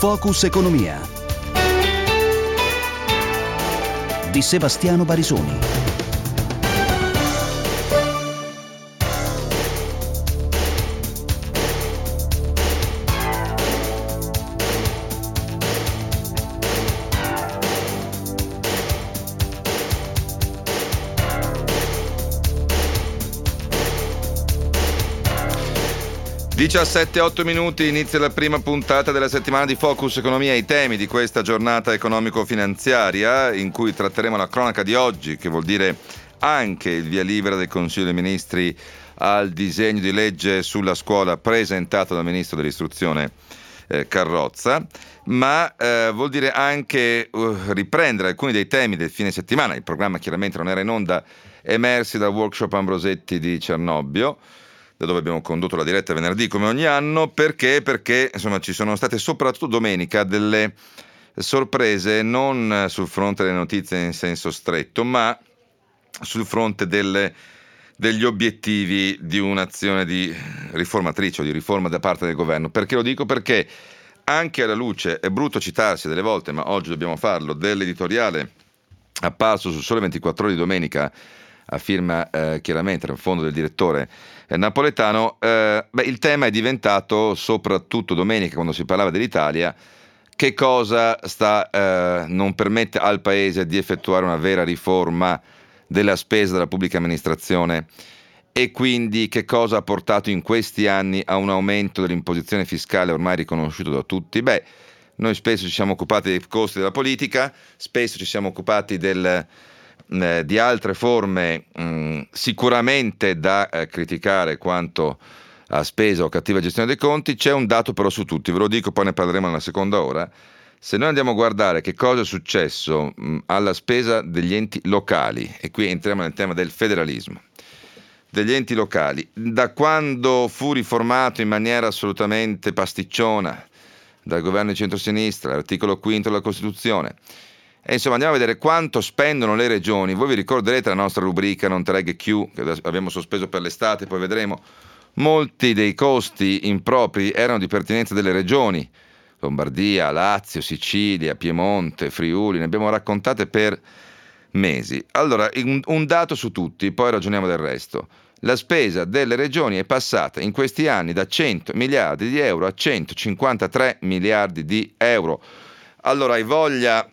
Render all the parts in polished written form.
Focus Economia di Sebastiano Barisoni. 17:08 minuti, inizia la prima puntata della settimana di Focus Economia. I temi di questa giornata economico-finanziaria, in cui tratteremo la cronaca di oggi, che vuol dire anche il via libera del Consiglio dei Ministri al disegno di legge sulla scuola presentato dal Ministro dell'Istruzione Carrozza, ma vuol dire anche riprendere alcuni dei temi del fine settimana. Il programma chiaramente non era in onda, emersi dal workshop Ambrosetti di Cernobbio, da dove abbiamo condotto la diretta venerdì come ogni anno. Perché insomma ci sono state soprattutto domenica delle sorprese, non sul fronte delle notizie in senso stretto, ma sul fronte degli obiettivi di un'azione di riformatrice o di riforma da parte del governo. Perché lo dico? Perché anche alla luce, è brutto citarsi delle volte, ma oggi dobbiamo farlo, dell'editoriale apparso su Sole 24 Ore di domenica, a firma chiaramente in fondo del direttore napoletano, il tema è diventato, soprattutto domenica quando si parlava dell'Italia, che cosa non permette al Paese di effettuare una vera riforma della spesa della pubblica amministrazione, e quindi che cosa ha portato in questi anni a un aumento dell'imposizione fiscale ormai riconosciuto da tutti. Noi spesso ci siamo occupati dei costi della politica, spesso ci siamo occupati di altre forme sicuramente da criticare quanto a spesa o cattiva gestione dei conti. C'è un dato però su tutti, ve lo dico, poi ne parleremo nella seconda ora. Se noi andiamo a guardare che cosa è successo alla spesa degli enti locali, e qui entriamo nel tema del federalismo, degli enti locali, da quando fu riformato in maniera assolutamente pasticciona dal governo di centrosinistra, l'articolo 5 della Costituzione, e insomma andiamo a vedere quanto spendono le regioni. Voi vi ricorderete la nostra rubrica Non te leghe Q, che abbiamo sospeso per l'estate, poi vedremo. Molti dei costi impropri erano di pertinenza delle regioni, Lombardia, Lazio, Sicilia, Piemonte, Friuli, ne abbiamo raccontate per mesi. Allora, un dato su tutti, poi ragioniamo del resto. La spesa delle regioni è passata in questi anni da 100 miliardi di euro a 153 miliardi di euro. Allora, hai voglia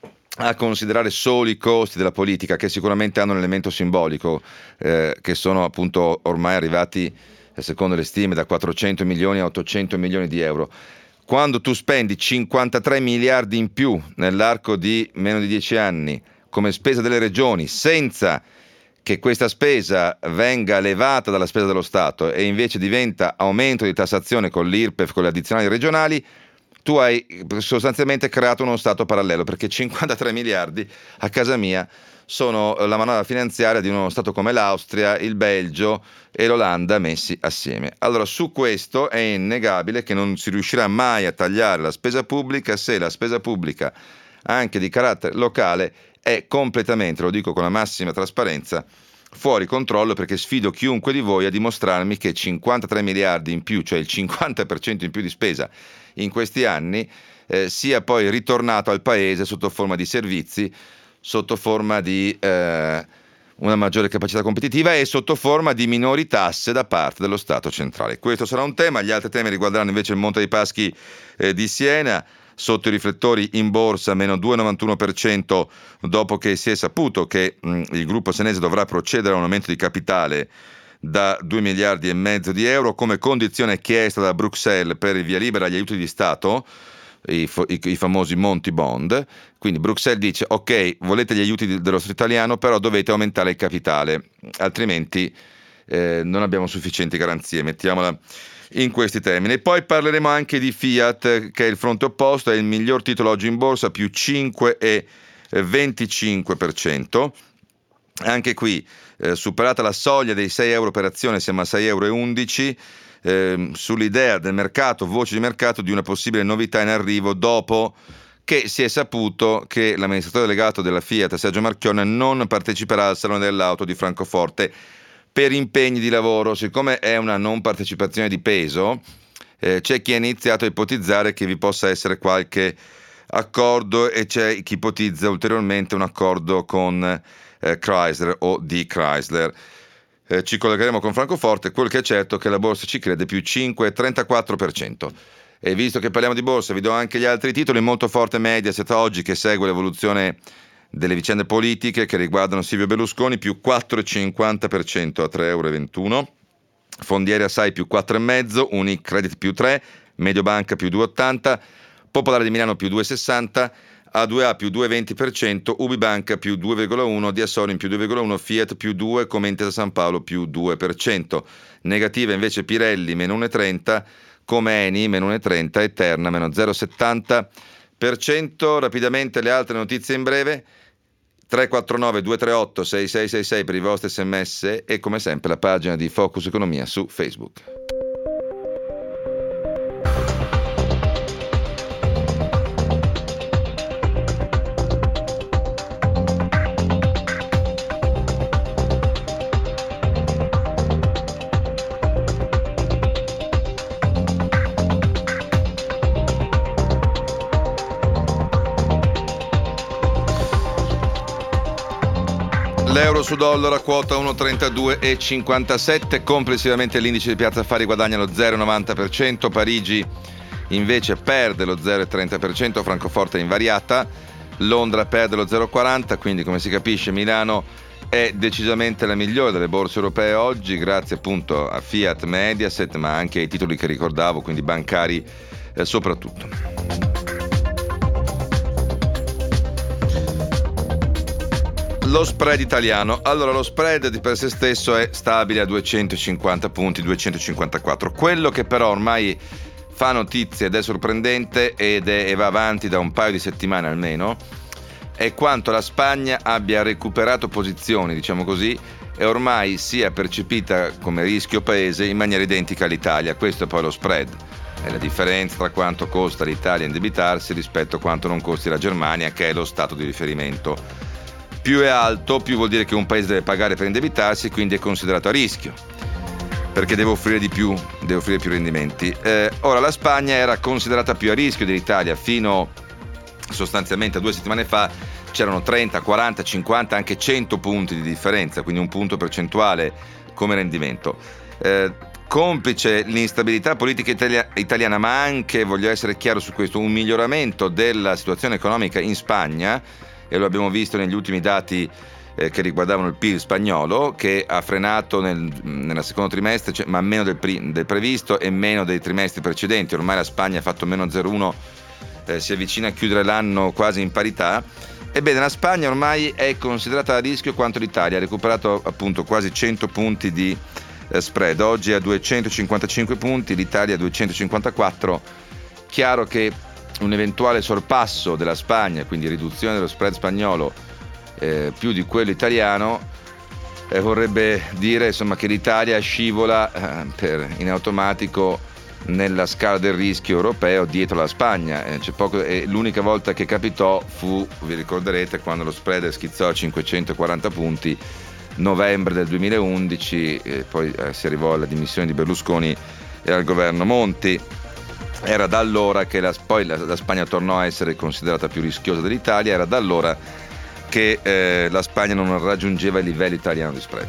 a considerare solo i costi della politica, che sicuramente hanno un elemento simbolico, che sono appunto ormai arrivati, secondo le stime, da 400 milioni a 800 milioni di euro. Quando tu spendi 53 miliardi in più nell'arco di meno di 10 anni come spesa delle regioni, senza che questa spesa venga levata dalla spesa dello Stato e invece diventa aumento di tassazione con l'IRPEF, con le addizionali regionali, tu hai sostanzialmente creato uno Stato parallelo, perché 53 miliardi a casa mia sono la manovra finanziaria di uno Stato come l'Austria, il Belgio e l'Olanda messi assieme. Allora, su questo è innegabile che non si riuscirà mai a tagliare la spesa pubblica se la spesa pubblica, anche di carattere locale, è completamente, lo dico con la massima trasparenza, fuori controllo, perché sfido chiunque di voi a dimostrarmi che 53 miliardi in più, cioè il 50% in più di spesa in questi anni, sia poi ritornato al Paese sotto forma di servizi, sotto forma di una maggiore capacità competitiva e sotto forma di minori tasse da parte dello Stato centrale. Questo sarà un tema. Gli altri temi riguarderanno invece il Monte dei Paschi di Siena, sotto i riflettori in borsa, meno 2,91%, dopo che si è saputo che il gruppo senese dovrà procedere a un aumento di capitale da 2 miliardi e mezzo di euro come condizione chiesta da Bruxelles per il via libera agli aiuti di Stato, i famosi Monti Bond. Quindi Bruxelles dice: ok, volete gli aiuti dello Stato italiano, però dovete aumentare il capitale, altrimenti non abbiamo sufficienti garanzie, mettiamola in questi termini. Poi parleremo anche di Fiat, che è il fronte opposto, è il miglior titolo oggi in borsa, più 5,25%. Anche qui superata la soglia dei 6 euro per azione, siamo a 6,11 euro, sull'idea del mercato, voce di mercato, di una possibile novità in arrivo, dopo che si è saputo che l'amministratore delegato della Fiat, Sergio Marchionne, non parteciperà al Salone dell'Auto di Francoforte per impegni di lavoro. Siccome è una non partecipazione di peso, c'è chi ha iniziato a ipotizzare che vi possa essere qualche accordo e c'è chi ipotizza ulteriormente un accordo con Chrysler o di Chrysler. Ci collegheremo con Francoforte. Quello che è certo è che la borsa ci crede più 5,34%. E visto che parliamo di borsa, vi do anche gli altri titoli. Molto forte Mediaset oggi, che segue l'evoluzione delle vicende politiche che riguardano Silvio Berlusconi, più 4,50% a 3,21 €. Fondieri Assai più 4,5%, Unicredit più 3%, Mediobanca più 2,80%, Popolare di Milano più 2,60%, A2A più 2,20%, Ubibanca più 2,1%, Diasorin più 2,1%, Fiat più 2%, come Intesa San Paolo più 2%. Negativa invece Pirelli meno 1,30%, come Eni meno 1,30% e Terna meno 0,70%. Rapidamente le altre notizie in breve. 349 238 6666 per i vostri sms e come sempre la pagina di Focus Economia su Facebook. L'euro su dollaro a quota 1,32,57, complessivamente l'indice di Piazza Affari guadagna lo 0,90%, Parigi invece perde lo 0,30%, Francoforte è invariata, Londra perde lo 0,40%, quindi come si capisce Milano è decisamente la migliore delle borse europee oggi, grazie appunto a Fiat, Mediaset, ma anche ai titoli che ricordavo, quindi bancari soprattutto. Lo spread italiano. Allora, lo spread di per sé stesso è stabile a 250 punti, 254. Quello che però ormai fa notizia ed è sorprendente e va avanti da un paio di settimane almeno, è quanto la Spagna abbia recuperato posizioni, diciamo così, e ormai sia percepita come rischio paese in maniera identica all'Italia. Questo è poi lo spread. È la differenza tra quanto costa l'Italia indebitarsi rispetto a quanto non costi la Germania, che è lo stato di riferimento. Più è alto, più vuol dire che un paese deve pagare per indebitarsi, quindi è considerato a rischio, perché deve offrire di più, deve offrire più rendimenti. Ora, la Spagna era considerata più a rischio dell'Italia fino sostanzialmente a 2 settimane fa. C'erano 30, 40, 50, anche 100 punti di differenza, quindi un punto percentuale come rendimento. Complice l'instabilità politica italiana, ma anche, voglio essere chiaro su questo, un miglioramento della situazione economica in Spagna, e lo abbiamo visto negli ultimi dati che riguardavano il PIL spagnolo, che ha frenato nel secondo trimestre, ma meno del previsto e meno dei trimestri precedenti. Ormai la Spagna ha fatto meno 0,1, si avvicina a chiudere l'anno quasi in parità. Ebbene, la Spagna ormai è considerata a rischio quanto l'Italia, ha recuperato appunto quasi 100 punti di spread, oggi a 255 punti, l'Italia a 254. Chiaro che un eventuale sorpasso della Spagna, quindi riduzione dello spread spagnolo più di quello italiano, vorrebbe dire insomma che l'Italia scivola in automatico nella scala del rischio europeo dietro la Spagna. L'unica volta che capitò fu, vi ricorderete, quando lo spread schizzò a 540 punti, novembre del 2011, poi si arrivò alla dimissione di Berlusconi e al governo Monti. Era da allora che poi la Spagna tornò a essere considerata più rischiosa dell'Italia, era da allora che la Spagna non raggiungeva il livello italiano di spread.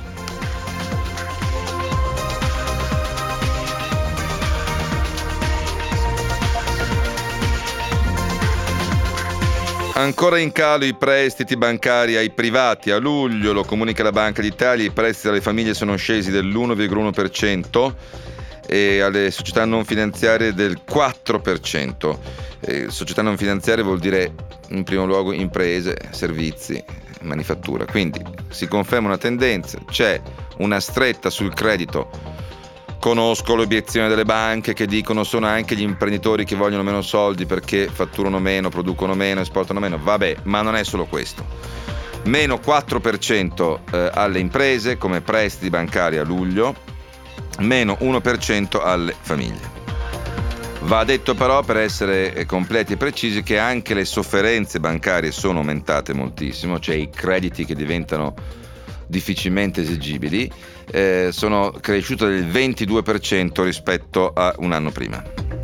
Ancora in calo i prestiti bancari ai privati. A luglio, lo comunica la Banca d'Italia, i prestiti alle famiglie sono scesi dell'1,1%. e alle società non finanziarie del 4%. Società non finanziarie vuol dire in primo luogo imprese, servizi, manifattura. Quindi si conferma una tendenza, c'è una stretta sul credito. Conosco l'obiezione delle banche che dicono sono anche gli imprenditori che vogliono meno soldi perché fatturano meno, producono meno, esportano meno. Vabbè, ma non è solo questo. Meno 4% alle imprese come prestiti bancari a luglio, meno 1% alle famiglie. Va detto però, per essere completi e precisi, che anche le sofferenze bancarie sono aumentate moltissimo, cioè i crediti che diventano difficilmente esigibili, sono cresciute del 22% rispetto a un anno prima.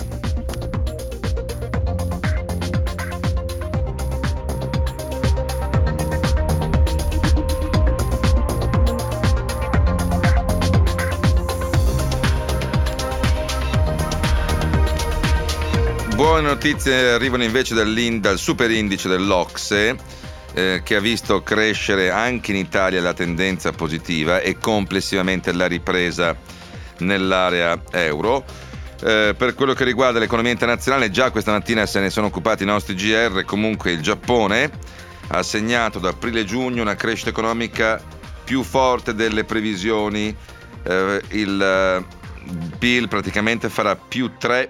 Buone notizie arrivano invece dal super indice dell'Ocse, che ha visto crescere anche in Italia la tendenza positiva e complessivamente la ripresa nell'area euro. Per quello che riguarda l'economia internazionale, già questa mattina se ne sono occupati i nostri GR. Comunque il Giappone ha segnato da aprile-giugno una crescita economica più forte delle previsioni. Il PIL praticamente farà più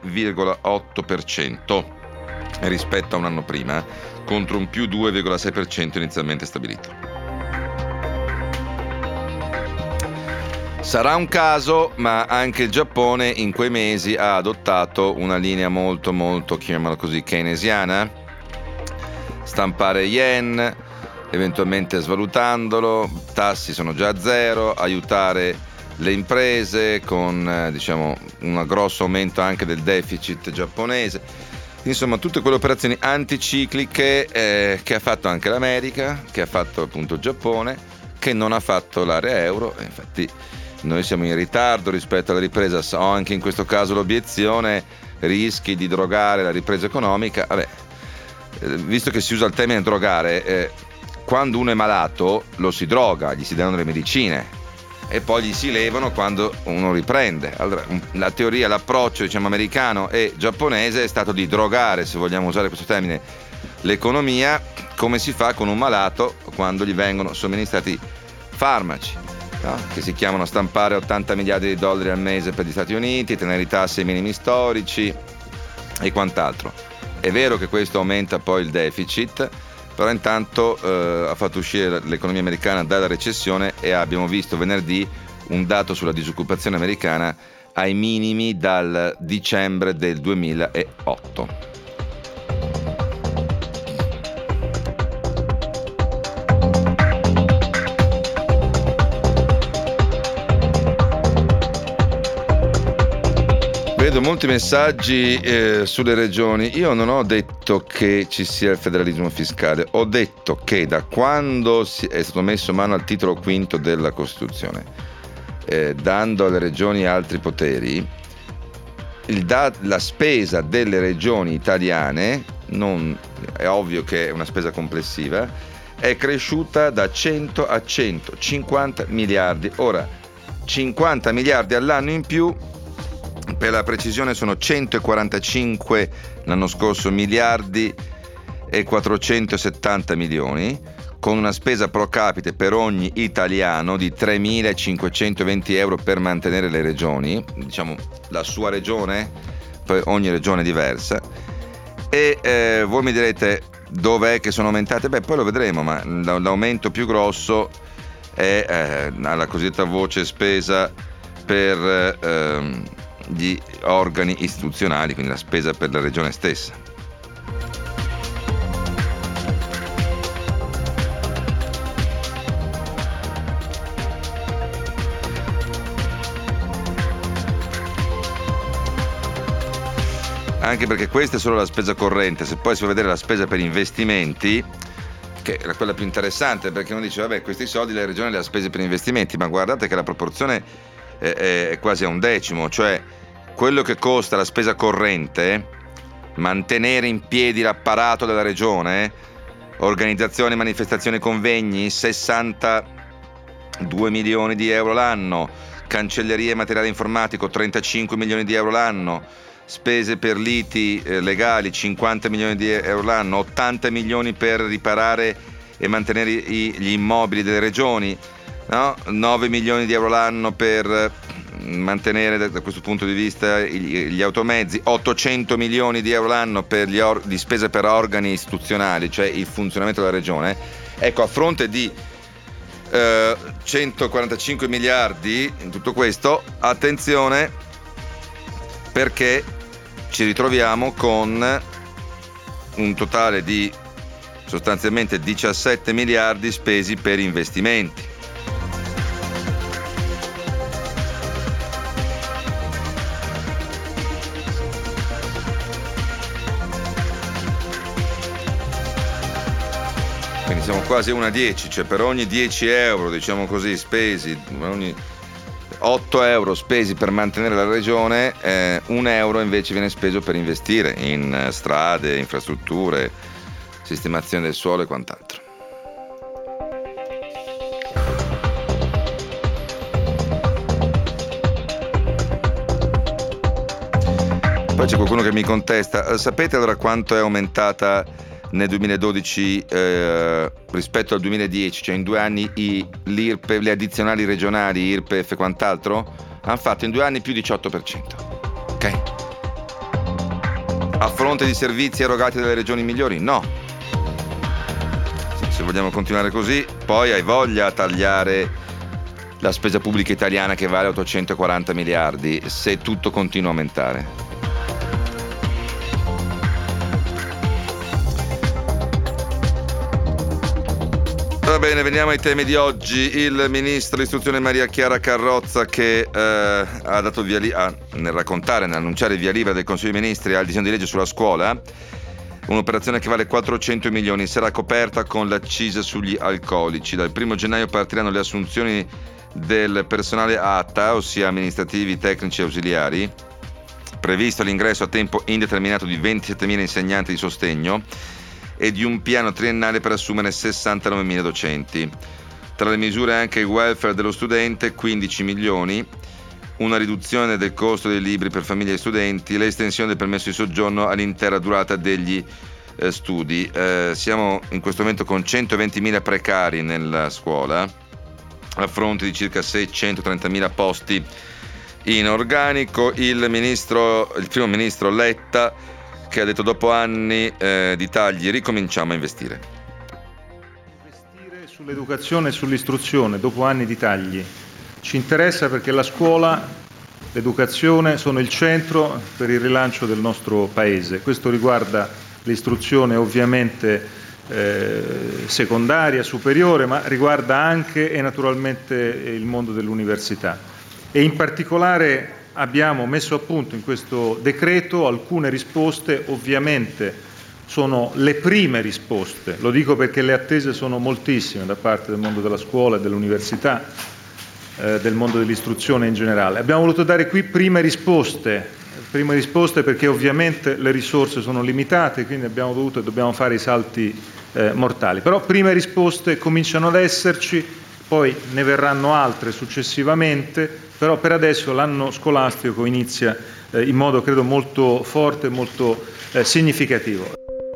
3,8% rispetto a un anno prima, contro un più 2,6% inizialmente stabilito. Sarà un caso, ma anche il Giappone in quei mesi ha adottato una linea molto, chiamiamola così, keynesiana: stampare yen, eventualmente svalutandolo, tassi sono già a zero, aiutare le imprese con un grosso aumento anche del deficit giapponese. Insomma, tutte quelle operazioni anticicliche che ha fatto anche l'America, che ha fatto appunto il Giappone, che non ha fatto l'area euro. Infatti noi siamo in ritardo rispetto alla ripresa. Ho anche in questo caso l'obiezione: rischi di drogare la ripresa economica. Visto che si usa il termine drogare, quando uno è malato lo si droga, gli si danno le medicine e poi gli si levano quando uno riprende. Allora, la teoria, l'approccio americano e giapponese è stato di drogare, se vogliamo usare questo termine, l'economia, come si fa con un malato quando gli vengono somministrati farmaci, no? Che si chiamano stampare 80 miliardi di dollari al mese per gli Stati Uniti, tenere i tassi ai minimi storici e quant'altro. È vero che questo aumenta poi il deficit, però intanto ha fatto uscire l'economia americana dalla recessione e abbiamo visto venerdì un dato sulla disoccupazione americana ai minimi dal dicembre del 2008. Vedo molti messaggi sulle regioni. Io non ho detto che ci sia il federalismo fiscale, ho detto che da quando è stato messo mano al titolo quinto della Costituzione, dando alle regioni altri poteri, la spesa delle regioni italiane, non è ovvio che è una spesa complessiva, è cresciuta da 100 a 150 miliardi. Ora, 50 miliardi all'anno in più, per la precisione sono 145 l'anno scorso miliardi e 470 milioni, con una spesa pro capite per ogni italiano di 3.520 euro per mantenere le regioni, la sua regione, poi ogni regione è diversa. E voi mi direte dov'è che sono aumentate? Poi lo vedremo, ma l'aumento più grosso è alla cosiddetta voce spesa per gli organi istituzionali, quindi la spesa per la regione stessa. Anche perché questa è solo la spesa corrente. Se poi si va a vedere la spesa per investimenti, che era quella più interessante, perché uno dice vabbè, questi soldi le regioni le ha spese per investimenti, ma guardate che la proporzione è quasi a un decimo, cioè quello che costa la spesa corrente, mantenere in piedi l'apparato della regione, organizzazione, manifestazioni, convegni, 62 milioni di euro l'anno, cancelleria e materiale informatico, 35 milioni di euro l'anno, spese per liti legali, 50 milioni di euro l'anno, 80 milioni per riparare e mantenere gli immobili delle regioni, no? 9 milioni di euro l'anno per mantenere da questo punto di vista gli automezzi, 800 milioni di euro l'anno per di spese per organi istituzionali, cioè il funzionamento della regione. Ecco, a fronte di 145 miliardi in tutto questo, attenzione, perché ci ritroviamo con un totale di sostanzialmente 17 miliardi spesi per investimenti. siamo quasi 1 a 10, cioè per ogni 10 euro, diciamo così, spesi, ogni 8 euro spesi per mantenere la regione, 1 euro invece viene speso per investire in strade, infrastrutture, sistemazione del suolo e quant'altro. Poi c'è qualcuno che mi contesta, sapete allora quanto è aumentata nel 2012 rispetto al 2010, cioè in 2 anni l'IRPEF, le addizionali regionali, IRPEF e quant'altro? Hanno fatto in 2 anni più 18%. Ok? A fronte di servizi erogati dalle regioni migliori? No. Se vogliamo continuare così, poi hai voglia a tagliare la spesa pubblica italiana che vale 840 miliardi se tutto continua a aumentare. Va bene, veniamo ai temi di oggi. Il ministro dell'istruzione Maria Chiara Carrozza che ha dato il via nell'annunciare il via libera del Consiglio dei Ministri al disegno di legge sulla scuola, un'operazione che vale 400 milioni, sarà coperta con l'accisa sugli alcolici. Dal 1 gennaio partiranno le assunzioni del personale ATA, ossia amministrativi, tecnici e ausiliari. Previsto l'ingresso a tempo indeterminato di 27.000 insegnanti di sostegno e di un piano triennale per assumere 69.000 docenti. Tra le misure anche il welfare dello studente, 15 milioni, una riduzione del costo dei libri per famiglie e studenti, l'estensione del permesso di soggiorno all'intera durata degli studi. Siamo in questo momento con 120.000 precari nella scuola, a fronte di circa 630.000 posti in organico. Il primo ministro Letta, che ha detto dopo anni di tagli ricominciamo a investire. Investire sull'educazione e sull'istruzione dopo anni di tagli ci interessa perché la scuola, l'educazione sono il centro per il rilancio del nostro Paese. Questo riguarda l'istruzione ovviamente secondaria, superiore, ma riguarda anche e naturalmente il mondo dell'università. E in particolare abbiamo messo a punto in questo decreto alcune risposte, ovviamente sono le prime risposte, lo dico perché le attese sono moltissime da parte del mondo della scuola e dell'università, del mondo dell'istruzione in generale. Abbiamo voluto dare qui prime risposte perché ovviamente le risorse sono limitate, quindi abbiamo dovuto e dobbiamo fare i salti mortali. Però prime risposte cominciano ad esserci, poi ne verranno altre successivamente, però per adesso l'anno scolastico inizia in modo credo molto forte e molto significativo.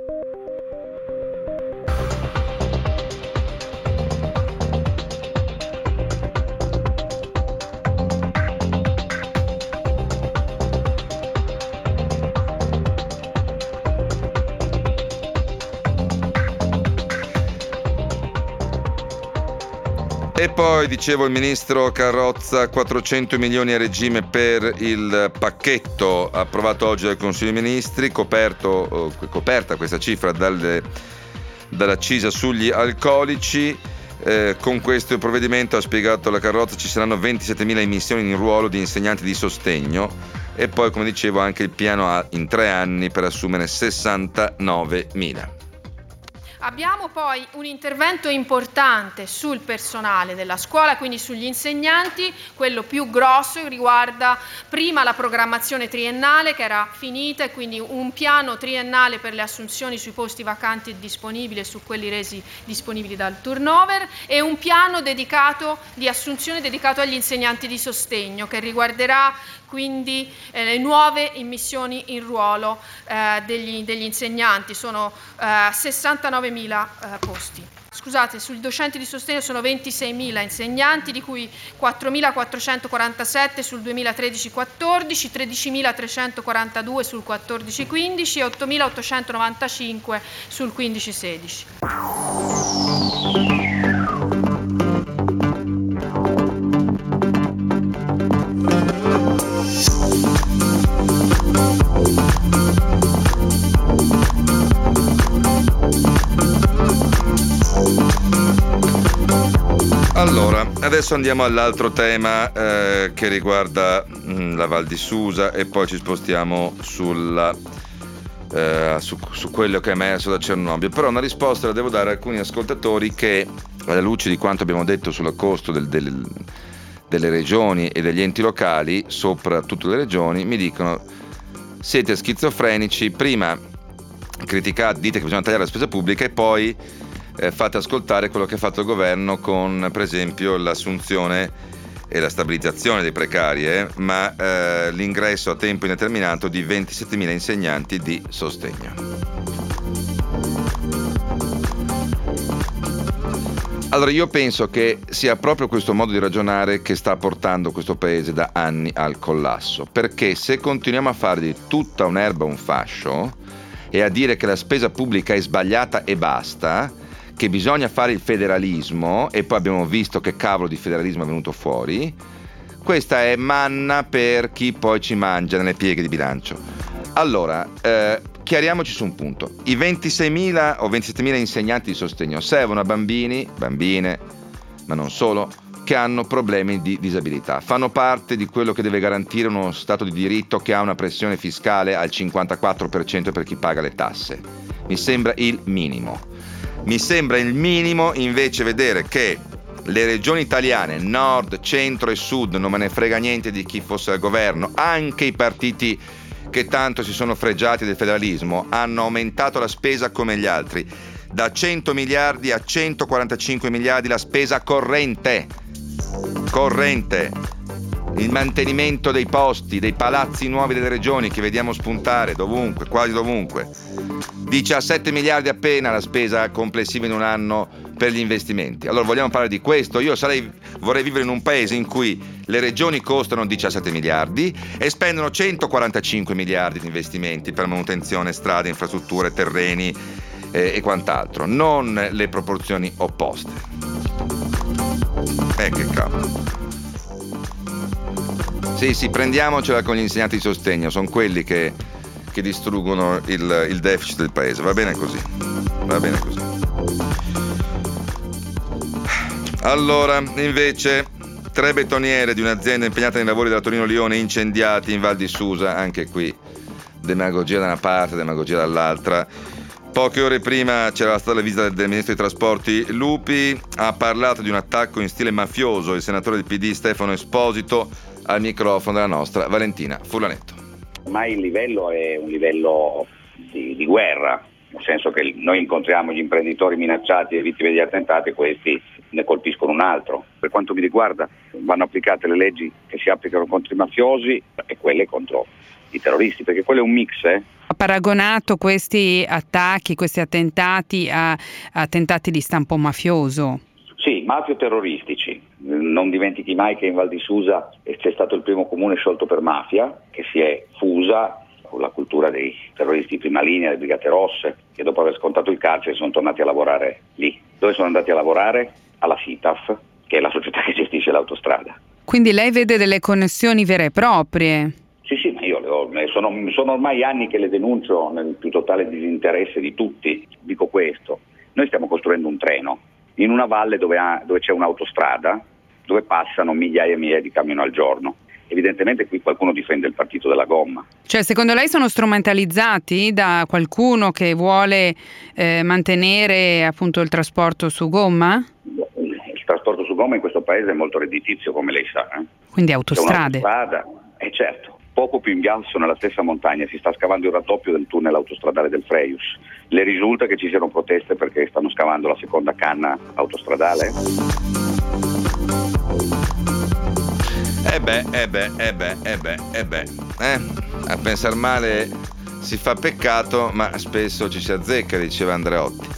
E poi, dicevo, il ministro Carrozza, 400 milioni a regime per il pacchetto approvato oggi dal Consiglio dei Ministri, coperta questa cifra dall'accisa sugli alcolici. Con questo provvedimento, ha spiegato la Carrozza, ci saranno 27.000 immissioni in ruolo di insegnanti di sostegno e poi, come dicevo, anche il piano in 3 anni per assumere 69.000. Abbiamo poi un intervento importante sul personale della scuola, quindi sugli insegnanti. Quello più grosso riguarda prima la programmazione triennale che era finita e quindi un piano triennale per le assunzioni sui posti vacanti e disponibili e su quelli resi disponibili dal turnover e un piano di assunzione dedicato agli insegnanti di sostegno che riguarderà quindi le nuove immissioni in ruolo degli insegnanti. Sono 69.000 posti. Scusate, sui docenti di sostegno sono 26.000 insegnanti, di cui 4.447 sul 2013-14, 13.342 sul 14-15 e 8.895 sul 15-16. Allora, adesso andiamo all'altro tema che riguarda la Val di Susa e poi ci spostiamo sulla su quello che è emerso da Cernobbio, però una risposta la devo dare a alcuni ascoltatori che, alla luce di quanto abbiamo detto sul costo delle regioni e degli enti locali, soprattutto le regioni, mi dicono: siete schizofrenici, prima criticate, dite che bisogna tagliare la spesa pubblica e poi fate ascoltare quello che ha fatto il governo con, per esempio, l'assunzione e la stabilizzazione dei precari, ma l'ingresso a tempo indeterminato di 27.000 insegnanti di sostegno. Allora, io penso che sia proprio questo modo di ragionare che sta portando questo paese da anni al collasso, perché se continuiamo a fare di tutta un'erba un fascio e a dire che la spesa pubblica è sbagliata e basta, che bisogna fare il federalismo, e poi abbiamo visto che cavolo di federalismo è venuto fuori, questa è manna per chi poi ci mangia nelle pieghe di bilancio. Allora, chiariamoci su un punto: i 26.000 o 27.000 insegnanti di sostegno servono a bambini, bambine, ma non solo, che hanno problemi di disabilità, fanno parte di quello che deve garantire uno stato di diritto che ha una pressione fiscale al 54% per chi paga le tasse. Mi sembra il minimo. Mi sembra il minimo invece vedere che le regioni italiane, nord, centro e sud, non me ne frega niente di chi fosse al governo, anche i partiti che tanto si sono fregiati del federalismo, hanno aumentato la spesa come gli altri, da 100 miliardi a 145 miliardi la spesa corrente, il mantenimento dei posti, dei palazzi nuovi delle regioni che vediamo spuntare dovunque, quasi dovunque. 17 miliardi appena la spesa complessiva in un anno per gli investimenti. Allora vogliamo parlare di questo? Io vorrei vivere in un paese in cui le regioni costano 17 miliardi e spendono 145 miliardi di investimenti per manutenzione, strade, infrastrutture, terreni e quant'altro, non le proporzioni opposte. Che cavolo. Sì, prendiamocela con gli insegnanti di sostegno, sono quelli che distruggono il deficit del paese. Va bene così. Allora, invece, 3 betoniere di un'azienda impegnata nei lavori della Torino-Lione incendiati in Val di Susa, anche qui demagogia da una parte, demagogia dall'altra. Poche ore prima c'era stata la visita del ministro dei trasporti Lupi, ha parlato di un attacco in stile mafioso il senatore del PD Stefano Esposito al microfono della nostra Valentina Furlanetto. Ormai il livello è un livello di guerra, nel senso che noi incontriamo gli imprenditori minacciati e vittime di attentati e questi ne colpiscono un altro. Per quanto mi riguarda vanno applicate le leggi che si applicano contro i mafiosi e quelle contro i terroristi, perché quello è un mix. Ha paragonato questi attacchi, questi attentati a attentati di stampo mafioso. Sì, mafio-terroristici. Non dimentichi mai che in Val di Susa c'è stato il primo comune sciolto per mafia, che si è fusa con la cultura dei terroristi di prima linea, le Brigate Rosse, che dopo aver scontato il carcere sono tornati a lavorare lì. Dove sono andati a lavorare? Alla SITAF, che è la società che gestisce l'autostrada. Quindi lei vede delle connessioni vere e proprie? Sì, ma io sono ormai anni che le denuncio nel più totale disinteresse di tutti. Dico questo: noi stiamo costruendo un treno in una valle dove c'è un'autostrada, dove passano migliaia e migliaia di camion al giorno. Evidentemente qui qualcuno difende il partito della gomma. Cioè, secondo lei sono strumentalizzati da qualcuno che vuole mantenere appunto il trasporto su gomma? Il trasporto su gomma in questo paese è molto redditizio, come lei sa. Quindi autostrade? C'è un'autostrada, certo. Poco più in basso, nella stessa montagna, si sta scavando il raddoppio del tunnel autostradale del Freius. Le risulta che ci siano proteste perché stanno scavando la seconda canna autostradale? A pensar male si fa peccato, ma spesso ci si azzecca, diceva Andreotti.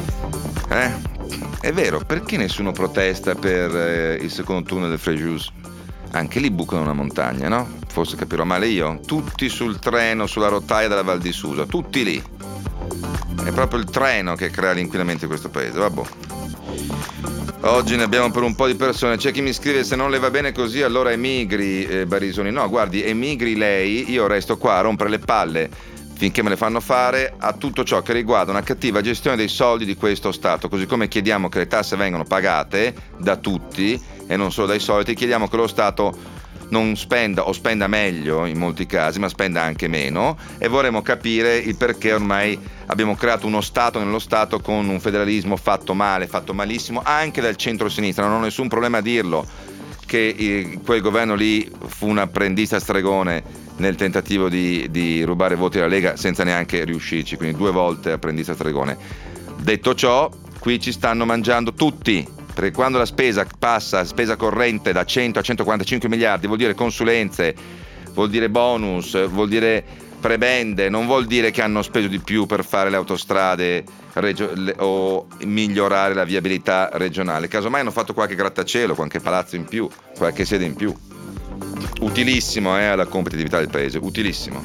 È vero, perché nessuno protesta per il secondo tunnel del Frejus? Anche lì bucano una montagna, no? Forse capirò male io. Tutti sul treno, sulla rotaia della Val di Susa, tutti lì. È proprio il treno che crea l'inquinamento di questo paese, vabbè. Oggi ne abbiamo per un po' di persone. C'è chi mi scrive: se non le va bene così allora emigri, Barisoni. No, guardi, emigri lei, io resto qua a rompere le palle finché me le fanno fare a tutto ciò che riguarda una cattiva gestione dei soldi di questo Stato. Così come chiediamo che le tasse vengano pagate da tutti e non solo dai soliti, chiediamo che lo Stato non spenda o spenda meglio in molti casi, ma spenda anche meno, e vorremmo capire il perché ormai abbiamo creato uno Stato nello Stato con un federalismo fatto male, fatto malissimo anche dal centro-sinistra. Non ho nessun problema a dirlo che quel governo lì fu un apprendista stregone nel tentativo di rubare voti alla Lega senza neanche riuscirci, quindi 2 volte apprendista stregone. Detto ciò, qui ci stanno mangiando tutti, perché quando la spesa passa, spesa corrente, da 100 a 145 miliardi, vuol dire consulenze, vuol dire bonus, vuol dire prebende, non vuol dire che hanno speso di più per fare le autostrade o migliorare la viabilità regionale. Casomai hanno fatto qualche grattacielo, qualche palazzo in più, qualche sede in più. Utilissimo alla competitività del paese, utilissimo.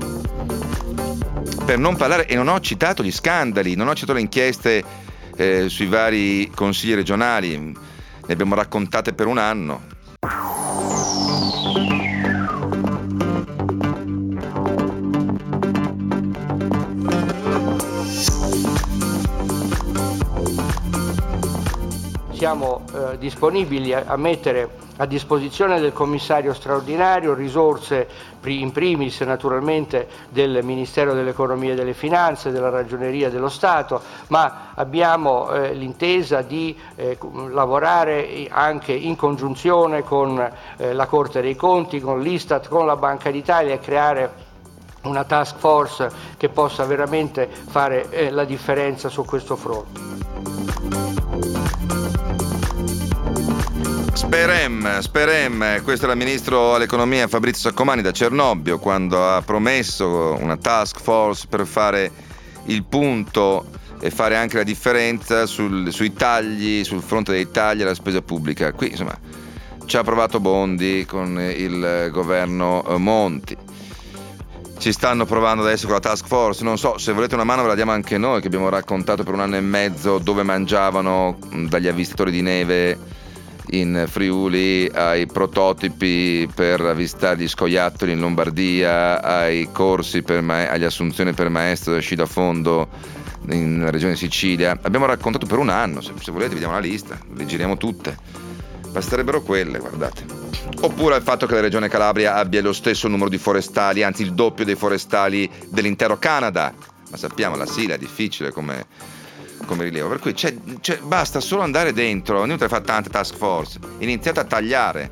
Per non parlare, e non ho citato gli scandali, non ho citato le inchieste sui vari consigli regionali, ne abbiamo raccontate per un anno. Siamo disponibili a mettere a disposizione del commissario straordinario risorse, in primis naturalmente del Ministero dell'Economia e delle Finanze, della Ragioneria dello Stato, ma abbiamo l'intesa di lavorare anche in congiunzione con la Corte dei Conti, con l'Istat, con la Banca d'Italia e creare una task force che possa veramente fare la differenza su questo fronte. Sperem, questo era il ministro all'economia Fabrizio Saccomanni da Cernobbio, quando ha promesso una task force per fare il punto e fare anche la differenza sui tagli, sul fronte dei tagli alla spesa pubblica. Qui insomma ci ha provato Bondi con il governo Monti. Ci stanno provando adesso con la task force, non so, se volete una mano ve la diamo anche noi, che abbiamo raccontato per 1 anno e mezzo dove mangiavano, dagli avvistatori di neve in Friuli ai prototipi per avvistare gli scoiattoli in Lombardia, ai corsi agli assunzioni per maestro da sci da fondo in regione Sicilia. Abbiamo raccontato per 1 anno, se volete vediamo la lista, le giriamo tutte, basterebbero quelle, guardate. Oppure il fatto che la regione Calabria abbia lo stesso numero di forestali, anzi il doppio dei forestali dell'intero Canada, ma sappiamo la sigla è difficile come rilievo, per cui basta solo andare dentro, non inutile fare tante task force, iniziate a tagliare.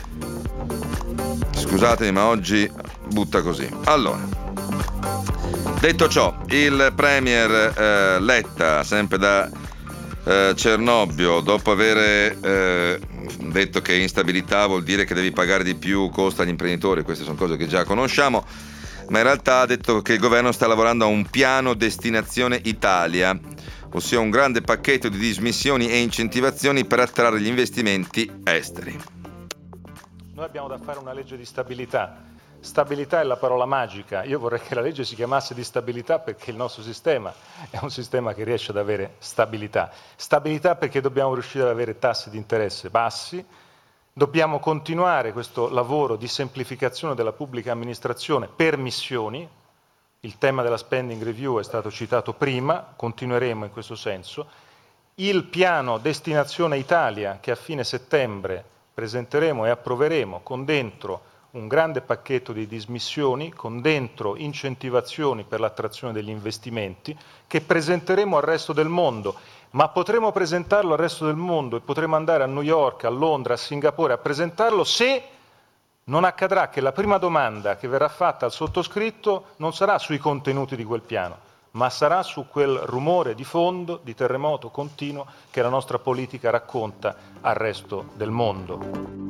Scusatemi, ma oggi butta così. Allora, detto ciò, il premier Letta, sempre da Cernobbio, dopo aver detto che instabilità vuol dire che devi pagare di più, costa agli imprenditori, queste sono cose che già conosciamo, ma in realtà ha detto che il governo sta lavorando a un piano destinazione Italia, ossia un grande pacchetto di dismissioni e incentivazioni per attrarre gli investimenti esteri. Noi abbiamo da fare una legge di stabilità. Stabilità è la parola magica. Io vorrei che la legge si chiamasse di stabilità perché il nostro sistema è un sistema che riesce ad avere stabilità. Stabilità perché dobbiamo riuscire ad avere tassi di interesse bassi. Dobbiamo continuare questo lavoro di semplificazione della pubblica amministrazione per missioni. Il tema della spending review è stato citato prima, continueremo in questo senso. Il piano Destinazione Italia, che a fine settembre presenteremo e approveremo, con dentro un grande pacchetto di dismissioni, con dentro incentivazioni per l'attrazione degli investimenti, che presenteremo al resto del mondo. Ma potremo presentarlo al resto del mondo e potremo andare a New York, a Londra, a Singapore a presentarlo se non accadrà che la prima domanda che verrà fatta al sottoscritto non sarà sui contenuti di quel piano, ma sarà su quel rumore di fondo, di terremoto continuo che la nostra politica racconta al resto del mondo.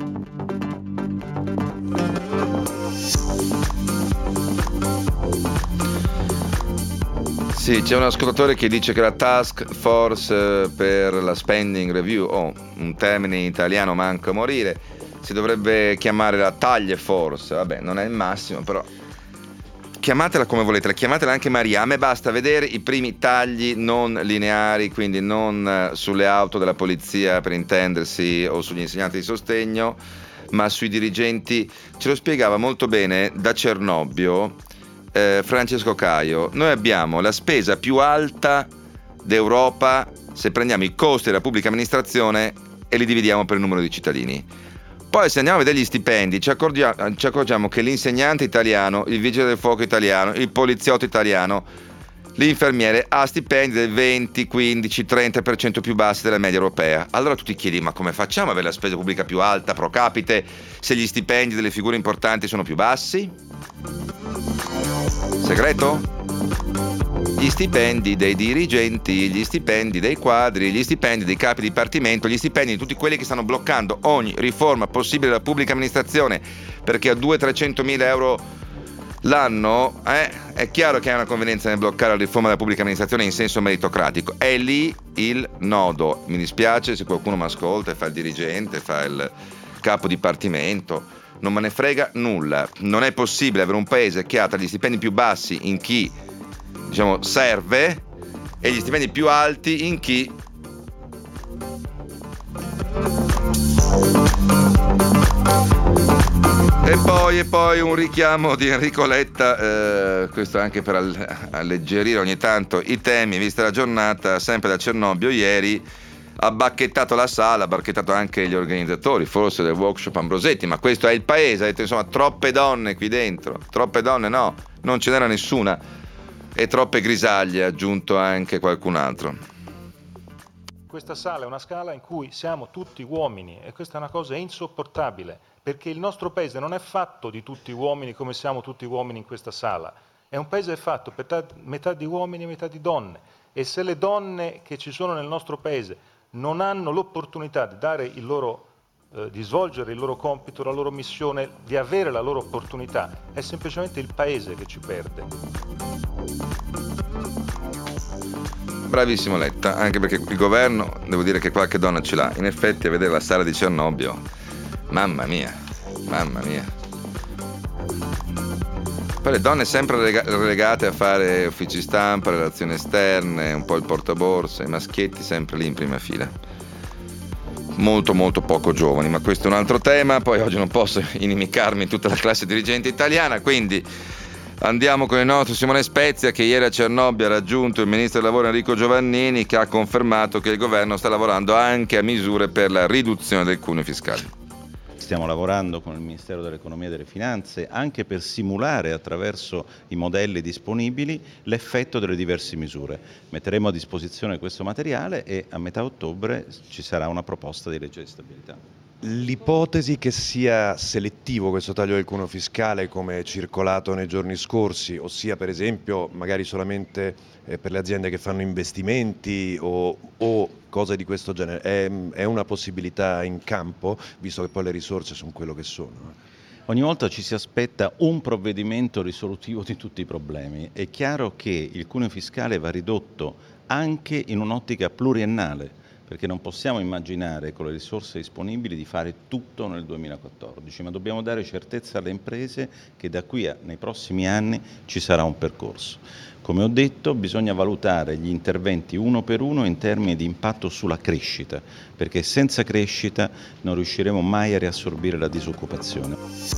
Sì, c'è un ascoltatore che dice che la task force per la spending review, un termine in italiano manca a morire, si dovrebbe chiamare la taglie force. Vabbè, non è il massimo, però chiamatela come volete, chiamatela anche Maria. A me basta vedere i primi tagli non lineari, quindi non sulle auto della polizia per intendersi o sugli insegnanti di sostegno, ma sui dirigenti. Ce lo spiegava molto bene da Cernobbio Francesco Caio. Noi abbiamo la spesa più alta d'Europa se prendiamo i costi della pubblica amministrazione e li dividiamo per il numero di cittadini. Poi se andiamo a vedere gli stipendi ci accorgiamo che l'insegnante italiano, il vigile del fuoco italiano, il poliziotto italiano, l'infermiere ha stipendi del 20, 15, 30% più bassi della media europea. Allora tu ti chiedi, ma come facciamo ad avere la spesa pubblica più alta pro capite se gli stipendi delle figure importanti sono più bassi? Segreto? Gli stipendi dei dirigenti, gli stipendi dei quadri, gli stipendi dei capi dipartimento, gli stipendi di tutti quelli che stanno bloccando ogni riforma possibile della pubblica amministrazione, perché a 200-300 mila euro l'anno è chiaro che hai una convenienza nel bloccare la riforma della pubblica amministrazione in senso meritocratico. È lì il nodo. Mi dispiace se qualcuno mi ascolta e fa il dirigente, fa il capo dipartimento, non me ne frega nulla. Non è possibile avere un paese che ha tra gli stipendi più bassi in chi, diciamo, serve e gli stipendi più alti in chi e poi un richiamo di Enrico Letta, questo anche per alleggerire ogni tanto i temi, vista la giornata, sempre da Cernobbio ieri ha bacchettato la sala, ha bacchettato anche gli organizzatori, forse del workshop Ambrosetti, ma questo è il paese, ha detto insomma troppe donne qui dentro, troppe donne no, non ce n'era nessuna, e troppe grisaglie, ha aggiunto anche qualcun altro. Questa sala è una scala in cui siamo tutti uomini e questa è una cosa insopportabile, perché il nostro paese non è fatto di tutti uomini come siamo tutti uomini in questa sala, è un paese fatto per metà di uomini e metà di donne, e se le donne che ci sono nel nostro paese non hanno l'opportunità di dare il loro di svolgere il loro compito, la loro missione, di avere la loro opportunità, è semplicemente il paese che ci perde. Bravissimo Letta, anche perché il governo, devo dire che qualche donna ce l'ha. In effetti a vedere la sala di Cernobbio, mamma mia. Poi le donne sempre relegate a fare uffici stampa, relazioni esterne, un po' il portaborse, i maschietti sempre lì in prima fila. Molto molto poco giovani, ma questo è un altro tema. Poi oggi non posso inimicarmi in tutta la classe dirigente italiana, quindi andiamo con il nostro Simone Spezia, che ieri a Cernobbio ha raggiunto il ministro del lavoro Enrico Giovannini, che ha confermato che il governo sta lavorando anche a misure per la riduzione del cuneo fiscale. Stiamo lavorando con il Ministero dell'Economia e delle Finanze anche per simulare attraverso i modelli disponibili l'effetto delle diverse misure. Metteremo a disposizione questo materiale e a metà ottobre ci sarà una proposta di legge di stabilità. L'ipotesi che sia selettivo questo taglio del cuneo fiscale come è circolato nei giorni scorsi, ossia per esempio magari solamente per le aziende che fanno investimenti o cose di questo genere, è una possibilità in campo, visto che poi le risorse sono quello che sono? Ogni volta ci si aspetta un provvedimento risolutivo di tutti i problemi. È chiaro che il cuneo fiscale va ridotto anche in un'ottica pluriennale, perché non possiamo immaginare con le risorse disponibili di fare tutto nel 2014, ma dobbiamo dare certezza alle imprese che da qui nei prossimi anni ci sarà un percorso. Come ho detto, bisogna valutare gli interventi uno per uno in termini di impatto sulla crescita, perché senza crescita non riusciremo mai a riassorbire la disoccupazione.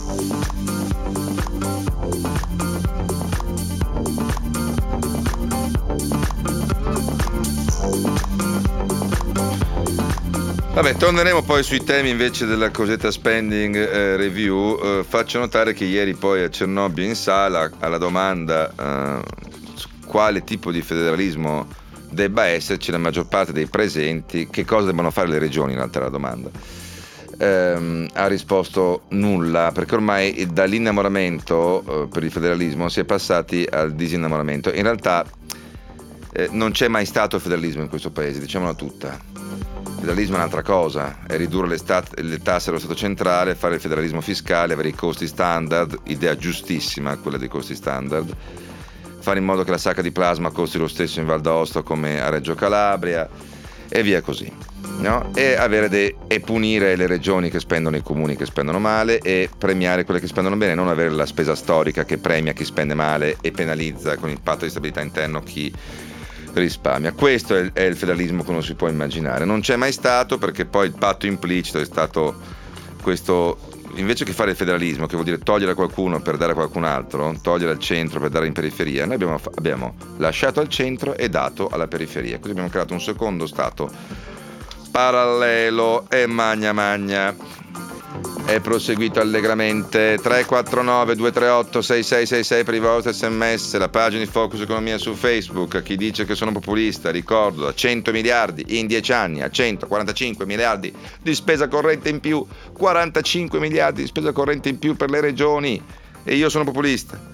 Vabbè, torneremo poi sui temi invece della cosiddetta spending review. Faccio notare che ieri poi a Cernobbio in sala, alla domanda su quale tipo di federalismo debba esserci, la maggior parte dei presenti, che cosa debbano fare le regioni, in realtà la domanda, ha risposto nulla, perché ormai dall'innamoramento per il federalismo si è passati al disinnamoramento. In realtà non c'è mai stato federalismo in questo paese, diciamola tutta. Il federalismo è un'altra cosa, è ridurre le tasse allo Stato centrale, fare il federalismo fiscale, avere i costi standard, idea giustissima quella dei costi standard, fare in modo che la sacca di plasma costi lo stesso in Val d'Aosta come a Reggio Calabria e via così, no? E punire le regioni che spendono, i comuni che spendono male, e premiare quelle che spendono bene, non avere la spesa storica che premia chi spende male e penalizza con il patto di stabilità interno chi risparmia. Questo è il federalismo che uno si può immaginare. Non c'è mai stato, perché poi il patto implicito è stato questo: invece che fare il federalismo, che vuol dire togliere a qualcuno per dare a qualcun altro, togliere al centro per dare in periferia, noi abbiamo lasciato al centro e dato alla periferia. Così abbiamo creato un secondo stato parallelo e magna. è proseguito allegramente. 349 238 6666 per i vostri sms, la pagina di Focus Economia su Facebook. Chi dice che sono populista, ricordo, da 100 miliardi in 10 anni a 145 miliardi di spesa corrente in più, 45 miliardi di spesa corrente in più per le regioni, e io sono populista.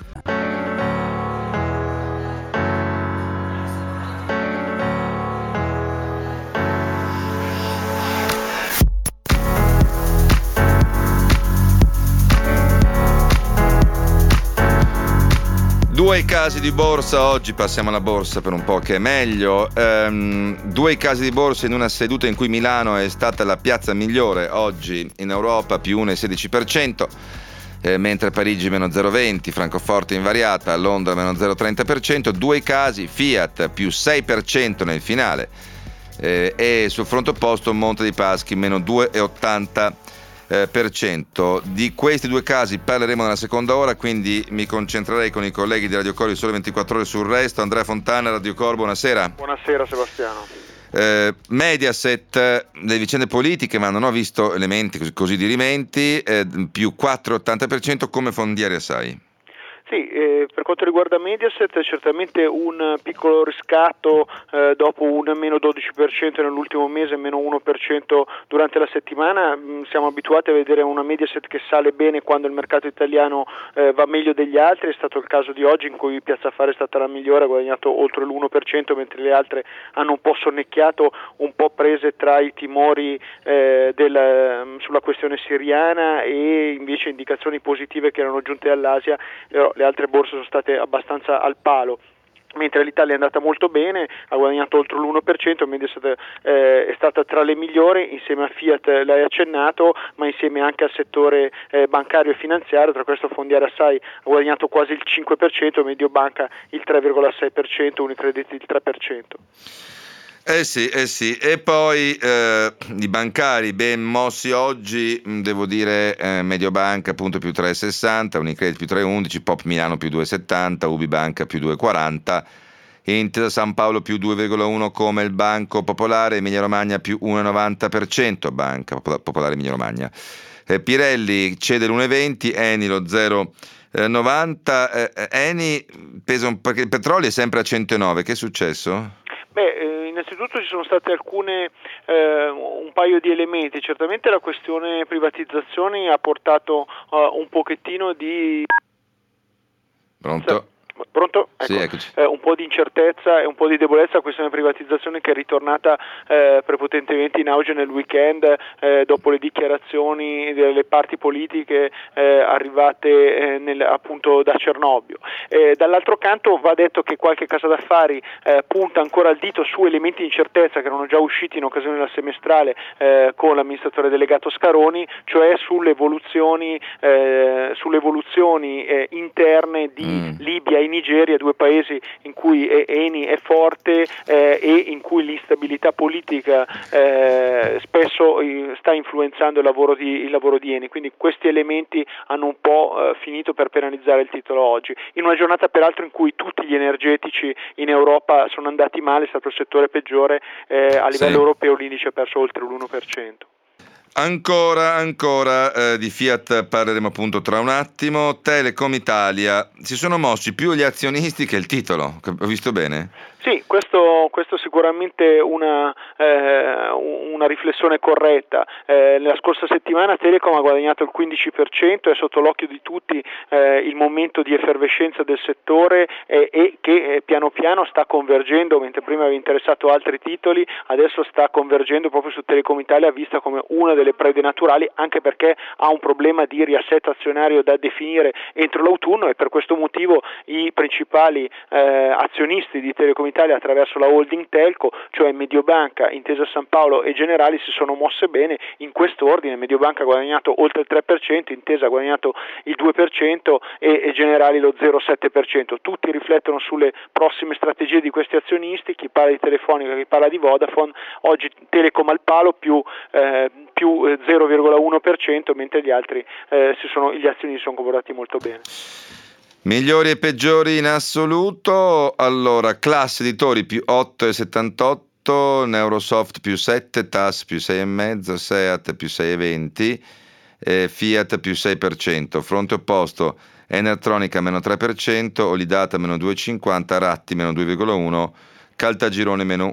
Due casi di borsa oggi, passiamo alla borsa per un po' che è meglio. Due casi di borsa in una seduta in cui Milano è stata la piazza migliore oggi in Europa, più 1,16%, mentre Parigi meno 0,20%, Francoforte invariata, Londra meno 0,30%. Due casi, Fiat più 6% nel finale, e sul fronte opposto Monte dei Paschi meno 2,80%. Di questi due casi parleremo nella seconda ora, quindi mi concentrerei con i colleghi di Radio Corbo Sole 24 Ore sul resto. Andrea Fontana, Radio Corbo, buonasera. Buonasera Sebastiano. Mediaset, le vicende politiche, ma non ho visto elementi così dirimenti, più 4,80%, come Fondiaria sai? Sì, per quanto riguarda Mediaset certamente un piccolo riscatto dopo un meno 12% nell'ultimo mese, meno 1% durante la settimana. Siamo abituati a vedere una Mediaset che sale bene quando il mercato italiano va meglio degli altri. È stato il caso di oggi in cui Piazza Affari è stata la migliore, ha guadagnato oltre l'1%, mentre le altre hanno un po' sonnecchiato, un po' prese tra i timori sulla questione siriana e invece indicazioni positive che erano giunte dall'Asia. Le altre borse sono state abbastanza al palo. Mentre l'Italia è andata molto bene, ha guadagnato oltre l'1%, Mediaset è stata tra le migliori, insieme a Fiat, l'hai accennato, ma insieme anche al settore bancario e finanziario. Tra questo Fondiaria Assai ha guadagnato quasi il 5%, Mediobanca il 3,6%, Unicredit il 3%. Sì, e poi i bancari ben mossi oggi, devo dire, Mediobanca appunto più 3,60, Unicredit più 3,11, Pop Milano più 2,70, Ubibanca più 2,40, Intesa San Paolo più 2,1 come il Banco Popolare, Emilia Romagna più 1,90%, Banca Popolare Emilia Romagna. Pirelli cede l'1,20, Eni lo 0,90, Eni pesa perché il petrolio è sempre a 109, che è successo? Innanzitutto ci sono state un paio di elementi. Certamente la questione privatizzazioni ha portato un pochettino di... Pronto? Ecco. Sì, eccoci. Un po' di incertezza e un po' di debolezza a questione privatizzazione, che è ritornata prepotentemente in auge nel weekend dopo le dichiarazioni delle parti politiche arrivate appunto da Cernobbio. Dall'altro canto va detto che qualche casa d'affari punta ancora il dito su elementi di incertezza che erano già usciti in occasione della semestrale con l'amministratore delegato Scaroni, cioè sulle evoluzioni interne di Libia e Nigeria, due paesi in cui Eni è forte e in cui l'instabilità politica spesso sta influenzando il lavoro di Eni. Quindi questi elementi hanno un po' finito per penalizzare il titolo oggi, in una giornata peraltro in cui tutti gli energetici in Europa sono andati male. È stato il settore peggiore a livello europeo, l'indice ha perso oltre l'1%. Ancora di Fiat parleremo appunto tra un attimo. Telecom Italia, si sono mossi più gli azionisti che il titolo, ho visto bene? Sì, questo sicuramente una riflessione corretta. Nella scorsa settimana Telecom ha guadagnato il 15%, è sotto l'occhio di tutti il momento di effervescenza del settore e che piano piano sta convergendo, mentre prima aveva interessato altri titoli, adesso sta convergendo proprio su Telecom Italia, vista come una delle prede naturali, anche perché ha un problema di riassetto azionario da definire entro l'autunno, e per questo motivo i principali azionisti di Telecom Italia attraverso la holding telco, cioè Mediobanca, Intesa San Paolo e Generali, si sono mosse bene in quest'ordine. Mediobanca ha guadagnato oltre il 3%, Intesa ha guadagnato il 2% e Generali lo 0,7%. Tutti riflettono sulle prossime strategie di questi azionisti, chi parla di Telefonica, chi parla di Vodafone. Oggi Telecom al palo più 0,1%, mentre gli altri gli azionisti sono comportati molto bene. Migliori e peggiori in assoluto. Allora, Class Editori più 8,78, Neurosoft più 7, TAS più 6,5, Seat più 6,20, Fiat più 6%, fronte opposto Enertronica meno 3%, Olidata meno 2,50%, Ratti meno 2,1%, Caltagirone meno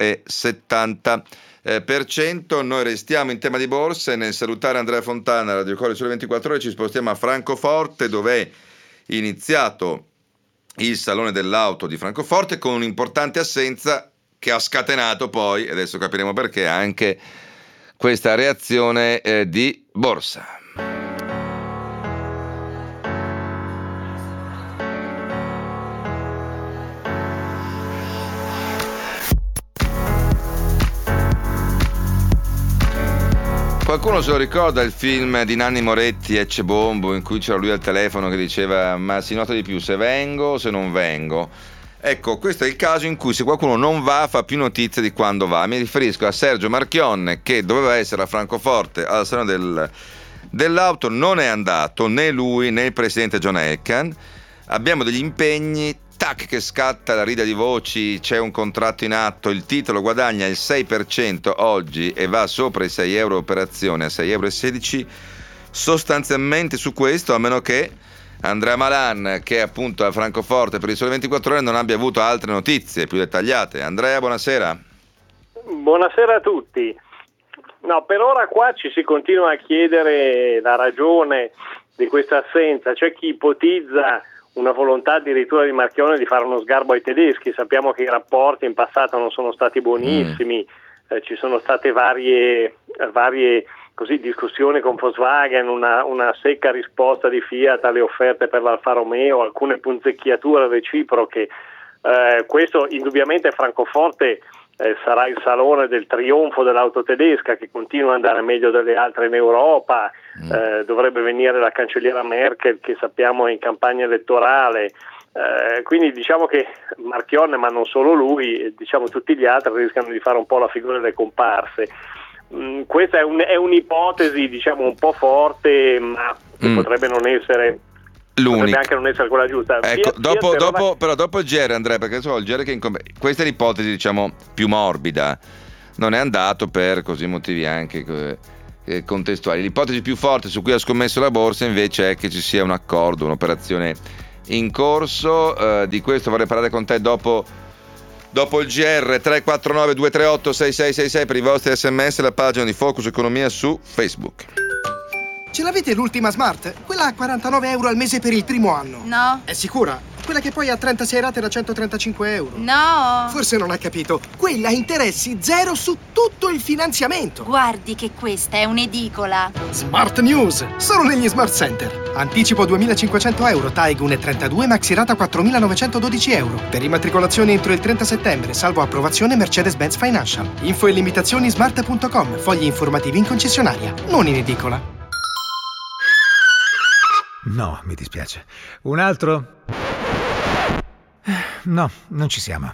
1,70%. Noi restiamo in tema di borsa e nel salutare Andrea Fontana, Radio Cori Sole 24 Ore, ci spostiamo a Francoforte, dove è iniziato il Salone dell'Auto di Francoforte con un'importante assenza che ha scatenato poi, e adesso capiremo perché, anche questa reazione di borsa. Qualcuno se lo ricorda il film di Nanni Moretti, Ecce Bombo, in cui c'era lui al telefono che diceva: ma si nota di più se vengo o se non vengo? Ecco, questo è il caso in cui se qualcuno non va fa più notizie di quando va. Mi riferisco a Sergio Marchionne, che doveva essere a Francoforte al Salone dell'Auto, non è andato né lui né il presidente John Elkann. Abbiamo degli impegni, tac che scatta la rida di voci, c'è un contratto in atto, il titolo guadagna il 6% oggi e va sopra i 6 euro operazione, a 6,16 euro. Sostanzialmente su questo, a meno che Andrea Malan, che è appunto a Francoforte per il Sole 24 Ore, non abbia avuto altre notizie più dettagliate. Andrea, buonasera. Buonasera a tutti. No, per ora qua ci si continua a chiedere la ragione di questa assenza. C'è chi ipotizza una volontà addirittura di Marchionne di fare uno sgarbo ai tedeschi. Sappiamo che i rapporti in passato non sono stati buonissimi, ci sono state varie così discussioni con Volkswagen, una secca risposta di Fiat alle offerte per l'Alfa Romeo, alcune punzecchiature reciproche. Questo indubbiamente Francoforte sarà il salone del trionfo dell'auto tedesca, che continua ad andare meglio delle altre in Europa. Dovrebbe venire la cancelliera Merkel, che sappiamo è in campagna elettorale. Quindi diciamo che Marchionne, ma non solo lui, diciamo tutti gli altri rischiano di fare un po' la figura delle comparse. Questa è un'ipotesi, diciamo, un po' forte, ma che potrebbe non essere l'unica. Potrebbe anche non essere quella giusta. Ecco, dopo il GR, Andrea, perché so il GR che questa è l'ipotesi, diciamo, più morbida. Non è andato per così motivi anche contestuali. L'ipotesi più forte su cui ha scommesso la borsa invece è che ci sia un accordo, un'operazione in corso. Di questo vorrei parlare con te dopo il GR. 349 238 6666 per i vostri sms, la pagina di Focus Economia su Facebook. Ce l'avete l'ultima Smart? Quella a 49 euro al mese per il primo anno? No. È sicura? Quella che poi ha 36 rate da 135 euro? No. Forse non ha capito. Quella a interessi zero su tutto il finanziamento. Guardi che questa è un'edicola. Smart News! Solo negli Smart Center. Anticipo 2.500 euro, TAEG 1,32, maxirata 4.912 euro. Per immatricolazione entro il 30 settembre, salvo approvazione Mercedes-Benz Financial. Info e limitazioni smart.com. Fogli informativi in concessionaria, non in edicola. No, mi dispiace. Un altro? No, non ci siamo.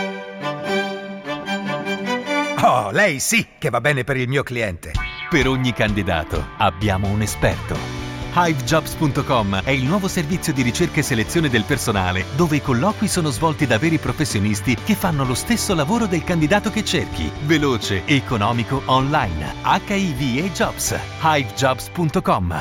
Oh, lei sì che va bene per il mio cliente. Per ogni candidato abbiamo un esperto. HiveJobs.com è il nuovo servizio di ricerca e selezione del personale, dove i colloqui sono svolti da veri professionisti che fanno lo stesso lavoro del candidato che cerchi. Veloce, economico, online. HIV Jobs. HiveJobs.com.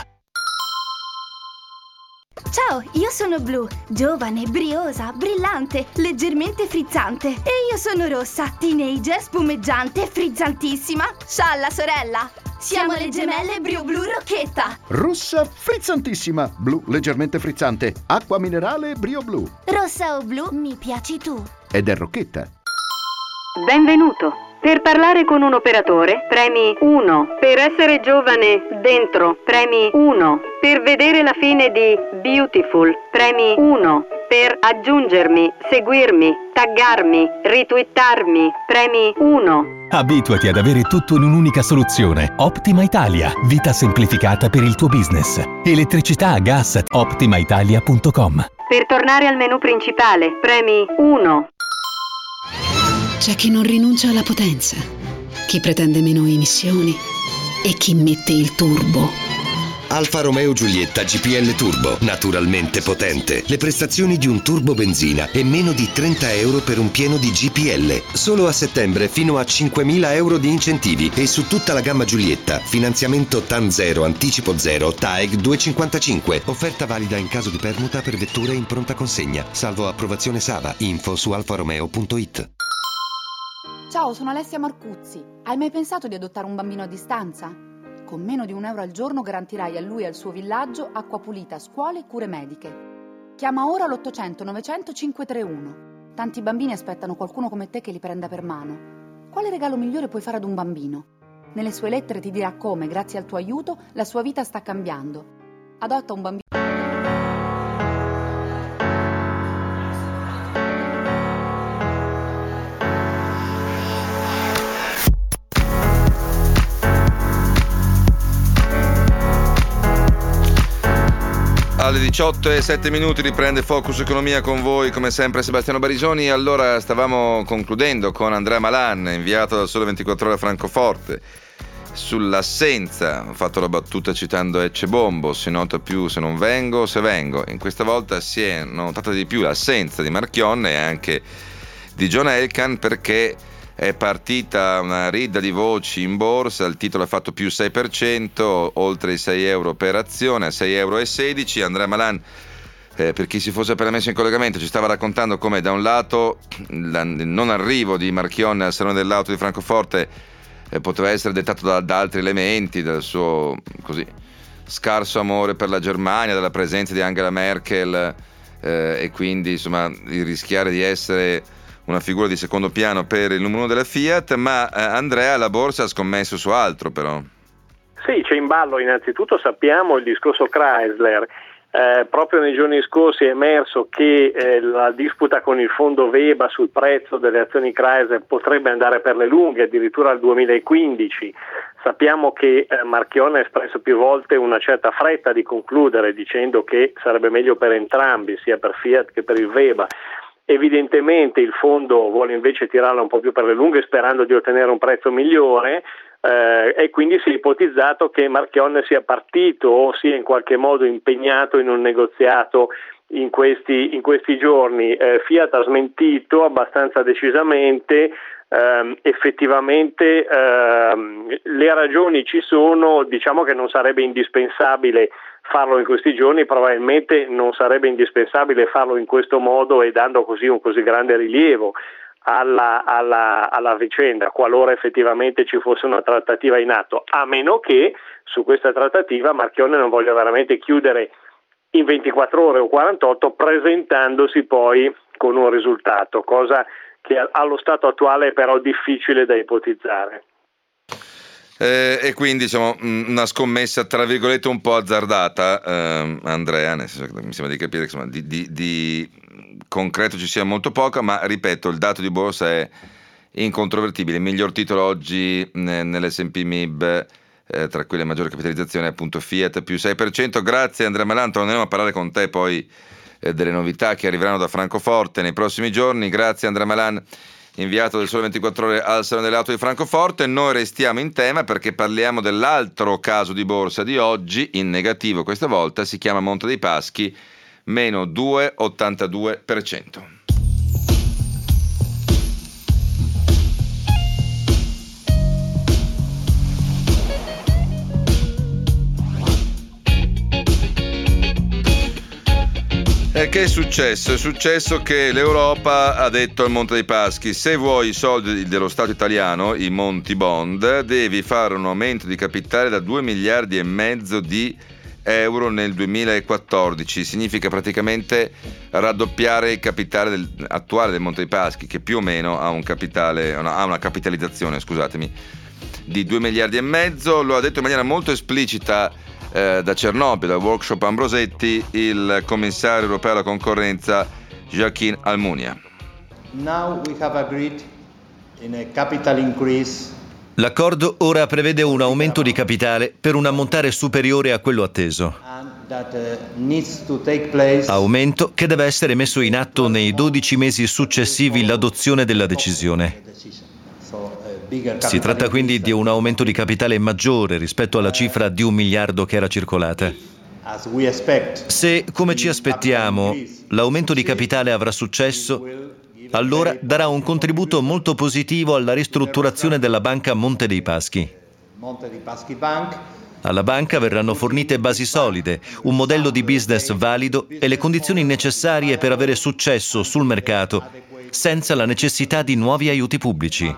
Ciao, io sono blu, giovane, briosa, brillante, leggermente frizzante. E io sono rossa, teenager, spumeggiante, frizzantissima. Scialla, sorella! Siamo le gemelle Brio-Blu Rocchetta. Rossa frizzantissima, blu leggermente frizzante, acqua minerale Brio-Blu. Rossa o blu, mi piaci tu. Ed è Rocchetta. Benvenuto. Per parlare con un operatore, premi 1. Per essere giovane, dentro, premi 1. Per vedere la fine di Beautiful, premi 1. Per aggiungermi, seguirmi, taggarmi, ritwittarmi, premi 1. Abituati ad avere tutto in un'unica soluzione. Optima Italia. Vita semplificata per il tuo business. Elettricità a gas. OptimaItalia.com. Per tornare al menu principale, premi 1. C'è chi non rinuncia alla potenza, chi pretende meno emissioni e chi mette il turbo. Alfa Romeo Giulietta GPL Turbo, naturalmente potente. Le prestazioni di un turbo benzina e meno di 30 euro per un pieno di GPL. Solo a settembre fino a 5.000 euro di incentivi e su tutta la gamma Giulietta. Finanziamento TAN 0, anticipo 0, TAEG 2,55. Offerta valida in caso di permuta per vetture in pronta consegna. Salvo approvazione Sava. Info su alfaromeo.it. Ciao, sono Alessia Marcuzzi. Hai mai pensato di adottare un bambino a distanza? Con meno di €1 al giorno garantirai a lui e al suo villaggio acqua pulita, scuole e cure mediche. Chiama ora l'800 900 531. Tanti bambini aspettano qualcuno come te che li prenda per mano. Quale regalo migliore puoi fare ad un bambino? Nelle sue lettere ti dirà come, grazie al tuo aiuto, la sua vita sta cambiando. Adotta un bambino. Alle 18:07 riprende Focus Economia con voi, come sempre Sebastiano Barisoni. Allora, stavamo concludendo con Andrea Malan, inviato dal Sole 24 Ore a Francoforte, sull'assenza. Ho fatto la battuta citando Ecce Bombo: si nota più se non vengo, se vengo. In questa volta si è notata di più l'assenza di Marchionne e anche di John Elkann, perché è partita una rida di voci in borsa, il titolo ha fatto più 6%, oltre i 6 euro per azione, a 6,16 €. Andrea Malan, per chi si fosse appena messo in collegamento, ci stava raccontando come da un lato il non arrivo di Marchionne al Salone dell'Auto di Francoforte poteva essere dettato da altri elementi, dal suo così scarso amore per la Germania, dalla presenza di Angela Merkel e quindi insomma di rischiare di essere una figura di secondo piano per il numero 1 della Fiat, ma Andrea, la borsa ha scommesso su altro però. Sì, c'è in ballo innanzitutto, sappiamo, il discorso Chrysler. Proprio nei giorni scorsi è emerso che la disputa con il fondo Veba sul prezzo delle azioni Chrysler potrebbe andare per le lunghe, addirittura al 2015. Sappiamo che Marchionne ha espresso più volte una certa fretta di concludere, dicendo che sarebbe meglio per entrambi, sia per Fiat che per il Veba. Evidentemente il fondo vuole invece tirarla un po' più per le lunghe, sperando di ottenere un prezzo migliore, e quindi si è ipotizzato che Marchionne sia partito o sia in qualche modo impegnato in un negoziato in questi giorni. Fiat ha smentito abbastanza decisamente. Effettivamente le ragioni ci sono, diciamo che non sarebbe indispensabile farlo in questi giorni, probabilmente non sarebbe indispensabile farlo in questo modo e dando così un così grande rilievo alla vicenda, qualora effettivamente ci fosse una trattativa in atto, a meno che su questa trattativa Marchionne non voglia veramente chiudere in 24 ore o 48, presentandosi poi con un risultato, cosa che allo stato attuale è però difficile da ipotizzare. E quindi diciamo una scommessa tra virgolette un po' azzardata, Andrea, nel senso che mi sembra di capire che insomma, di concreto ci sia molto poco, ma ripeto, il dato di borsa è incontrovertibile. Il miglior titolo oggi nell'S&P MIB, tra cui le maggiori capitalizzazioni, è appunto Fiat più 6%. Grazie Andrea Malan, torneremo a parlare con te poi delle novità che arriveranno da Francoforte nei prossimi giorni. Grazie Andrea Malan, inviato del Sole 24 Ore al Salone dell'Auto di Francoforte. Noi restiamo in tema perché parliamo dell'altro caso di borsa di oggi, in negativo questa volta, si chiama Monte dei Paschi, meno 2,82%. E che è successo? È successo che l'Europa ha detto al Monte dei Paschi: se vuoi i soldi dello Stato italiano, i Monti Bond, devi fare un aumento di capitale da 2,5 miliardi di euro nel 2014. Significa praticamente raddoppiare il capitale attuale del Monte dei Paschi, che più o meno ha una capitalizzazione, scusatemi, di 2,5 miliardi. Lo ha detto in maniera molto esplicita da Cernobbio, dal workshop Ambrosetti, il commissario europeo alla concorrenza Joaquin Almunia. Now we have agreed in a capital increase. L'accordo ora prevede un aumento di capitale per un ammontare superiore a quello atteso. Aumento che deve essere messo in atto nei 12 mesi successivi l'adozione della decisione. Si tratta quindi di un aumento di capitale maggiore rispetto alla cifra di 1 miliardo che era circolata. Se, come ci aspettiamo, l'aumento di capitale avrà successo, allora darà un contributo molto positivo alla ristrutturazione della banca Monte dei Paschi. Alla banca verranno fornite basi solide, un modello di business valido e le condizioni necessarie per avere successo sul mercato, senza la necessità di nuovi aiuti pubblici.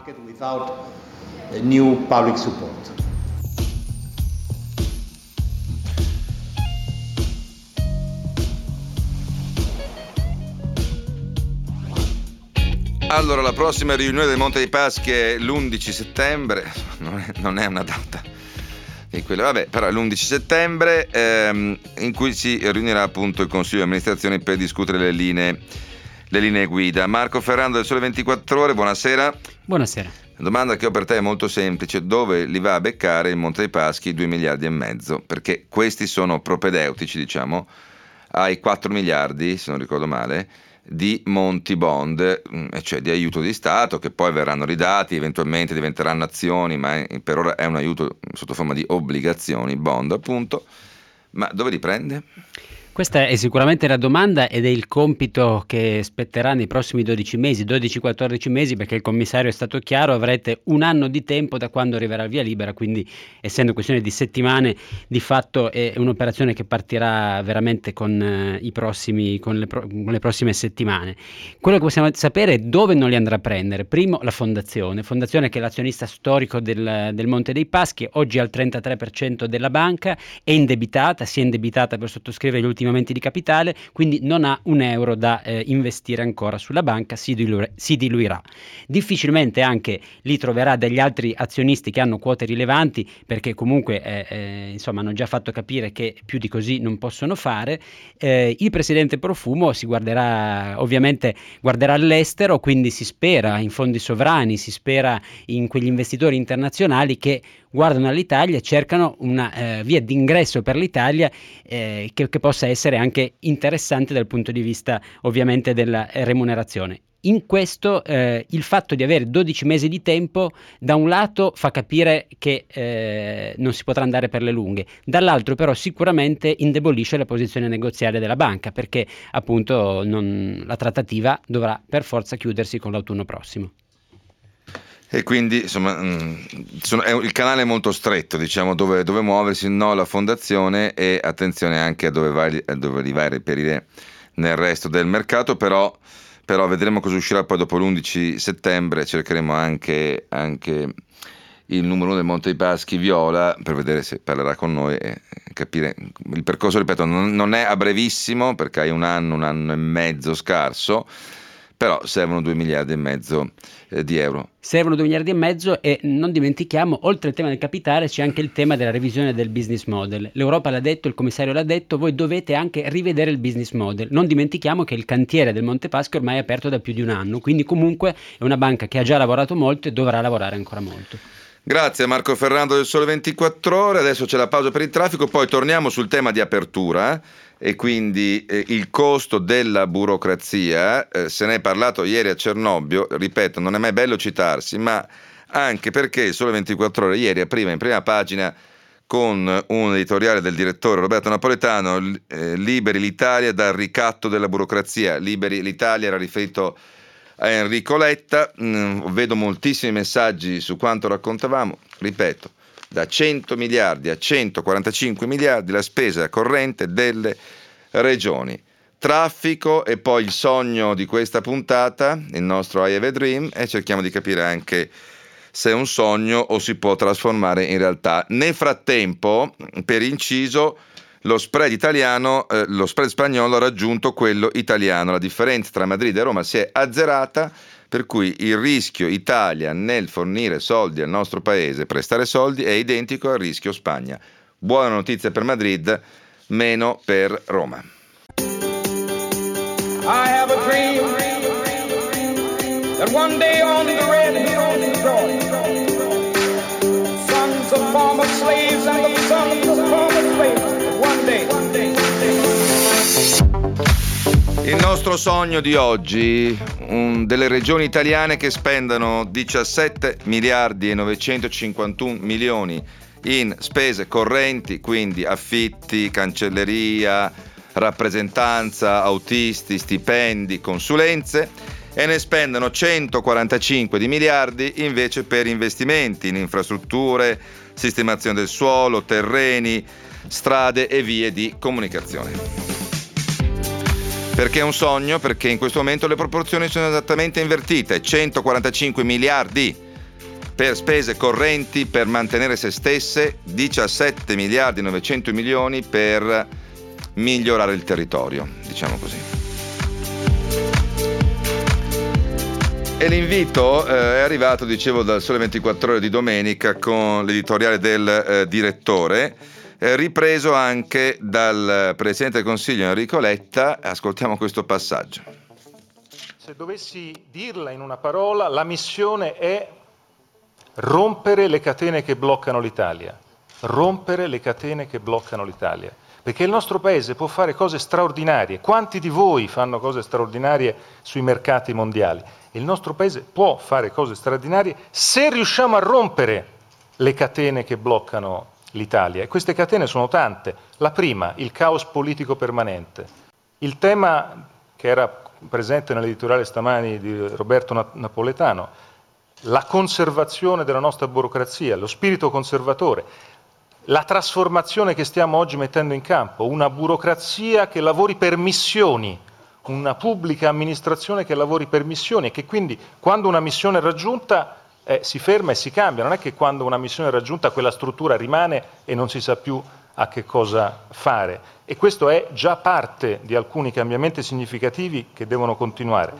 Allora, la prossima riunione del Monte dei Paschi è l'11 settembre, non è una data di quelle, vabbè, però è l'11 settembre in cui si riunirà appunto il Consiglio di amministrazione per discutere le linee guida. Marco Ferrando del Sole 24 Ore, buonasera. Buonasera. La domanda che ho per te è molto semplice: dove li va a beccare il Monte dei Paschi 2,5 miliardi? Perché questi sono propedeutici, diciamo, ai 4 miliardi, se non ricordo male, di Monti Bond, cioè di aiuto di Stato, che poi verranno ridati, eventualmente diventeranno azioni, ma per ora è un aiuto sotto forma di obbligazioni, bond appunto. Ma dove li prende? Questa è sicuramente la domanda ed è il compito che spetterà nei prossimi 12-14 mesi, perché il commissario è stato chiaro: avrete un anno di tempo da quando arriverà il via libera, quindi essendo questione di settimane, di fatto è un'operazione che partirà veramente con le prossime settimane. Quello che possiamo sapere è dove non li andrà a prendere. Primo, la fondazione che è l'azionista storico del Monte dei Paschi, oggi al 33% della banca, è indebitata, si è indebitata per sottoscrivere gli ultimi aumenti di capitale, quindi non ha un euro da investire ancora sulla banca, si diluirà. Difficilmente anche lì troverà degli altri azionisti che hanno quote rilevanti, perché comunque insomma hanno già fatto capire che più di così non possono fare. Il presidente Profumo guarderà all'estero, quindi si spera in fondi sovrani, si spera in quegli investitori internazionali che guardano all'Italia e cercano una via d'ingresso per l'Italia che possa essere anche interessante dal punto di vista ovviamente della remunerazione. In questo il fatto di avere 12 mesi di tempo da un lato fa capire che non si potrà andare per le lunghe, dall'altro però sicuramente indebolisce la posizione negoziale della banca, perché appunto la trattativa dovrà per forza chiudersi con l'autunno prossimo. E quindi insomma il canale è molto stretto, diciamo, dove muoversi, no, la fondazione, e attenzione anche a dove li vai a reperire nel resto del mercato, però vedremo cosa uscirà poi dopo l'11 settembre. Cercheremo anche il numero 1 del Monte dei Paschi, Viola, per vedere se parlerà con noi e capire il percorso. Ripeto, non è a brevissimo, perché hai un anno e mezzo scarso, però servono 2,5 miliardi di euro. Servono 2,5 miliardi e non dimentichiamo, oltre al tema del capitale, c'è anche il tema della revisione del business model. L'Europa l'ha detto, il commissario l'ha detto, voi dovete anche rivedere il business model. Non dimentichiamo che il cantiere del Monte Paschi ormai è aperto da più di un anno, quindi comunque è una banca che ha già lavorato molto e dovrà lavorare ancora molto. Grazie Marco Ferrando del Sole 24 Ore, adesso c'è la pausa per il traffico, poi torniamo sul tema di apertura e quindi il costo della burocrazia. Se ne è parlato ieri a Cernobbio, ripeto, non è mai bello citarsi, ma anche perché il Sole 24 Ore ieri apriva in prima pagina con un editoriale del direttore Roberto Napoletano, liberi l'Italia dal ricatto della burocrazia. Liberi l'Italia era riferito a Enrico Letta. Vedo moltissimi messaggi su quanto raccontavamo, ripeto, da 100 miliardi a 145 miliardi la spesa corrente delle regioni. Traffico e poi il sogno di questa puntata, il nostro I Have a Dream, e cerchiamo di capire anche se è un sogno o si può trasformare in realtà. Nel frattempo, per inciso, lo spread spagnolo ha raggiunto quello italiano. La differenza tra Madrid e Roma si è azzerata, per cui il rischio Italia nel fornire soldi al nostro paese, prestare soldi, è identico al rischio Spagna. Buona notizia per Madrid, meno per Roma. I have a dream that one day on the red hills of Georgia, sons of former slaves and the sons of former slaves, one day. Il nostro sogno di oggi, delle regioni italiane che spendano 17 miliardi e 951 milioni in spese correnti, quindi affitti, cancelleria, rappresentanza, autisti, stipendi, consulenze, e ne spendono 145 di miliardi invece per investimenti in infrastrutture, sistemazione del suolo, terreni, strade e vie di comunicazione. Perché è un sogno? Perché in questo momento le proporzioni sono esattamente invertite. 145 miliardi per spese correnti per mantenere se stesse, 17 miliardi e 900 milioni per migliorare il territorio, diciamo così. E l'invito è arrivato, dicevo, dal Sole 24 Ore di domenica con l'editoriale del direttore, ripreso anche dal Presidente del Consiglio Enrico Letta. Ascoltiamo questo passaggio. Se dovessi dirla in una parola, la missione è rompere le catene che bloccano l'Italia. Rompere le catene che bloccano l'Italia. Perché il nostro Paese può fare cose straordinarie. Quanti di voi fanno cose straordinarie sui mercati mondiali? Il nostro Paese può fare cose straordinarie se riusciamo a rompere le catene che bloccano l'Italia. E queste catene sono tante. La prima, il caos politico permanente. Il tema che era presente nell'editoriale stamani di Roberto Napoletano, la conservazione della nostra burocrazia, lo spirito conservatore, la trasformazione che stiamo oggi mettendo in campo, una burocrazia che lavori per missioni, una pubblica amministrazione che lavori per missioni e che quindi quando una missione è raggiunta si ferma e si cambia, non è che quando una missione è raggiunta quella struttura rimane e non si sa più a che cosa fare. E questo è già parte di alcuni cambiamenti significativi che devono continuare.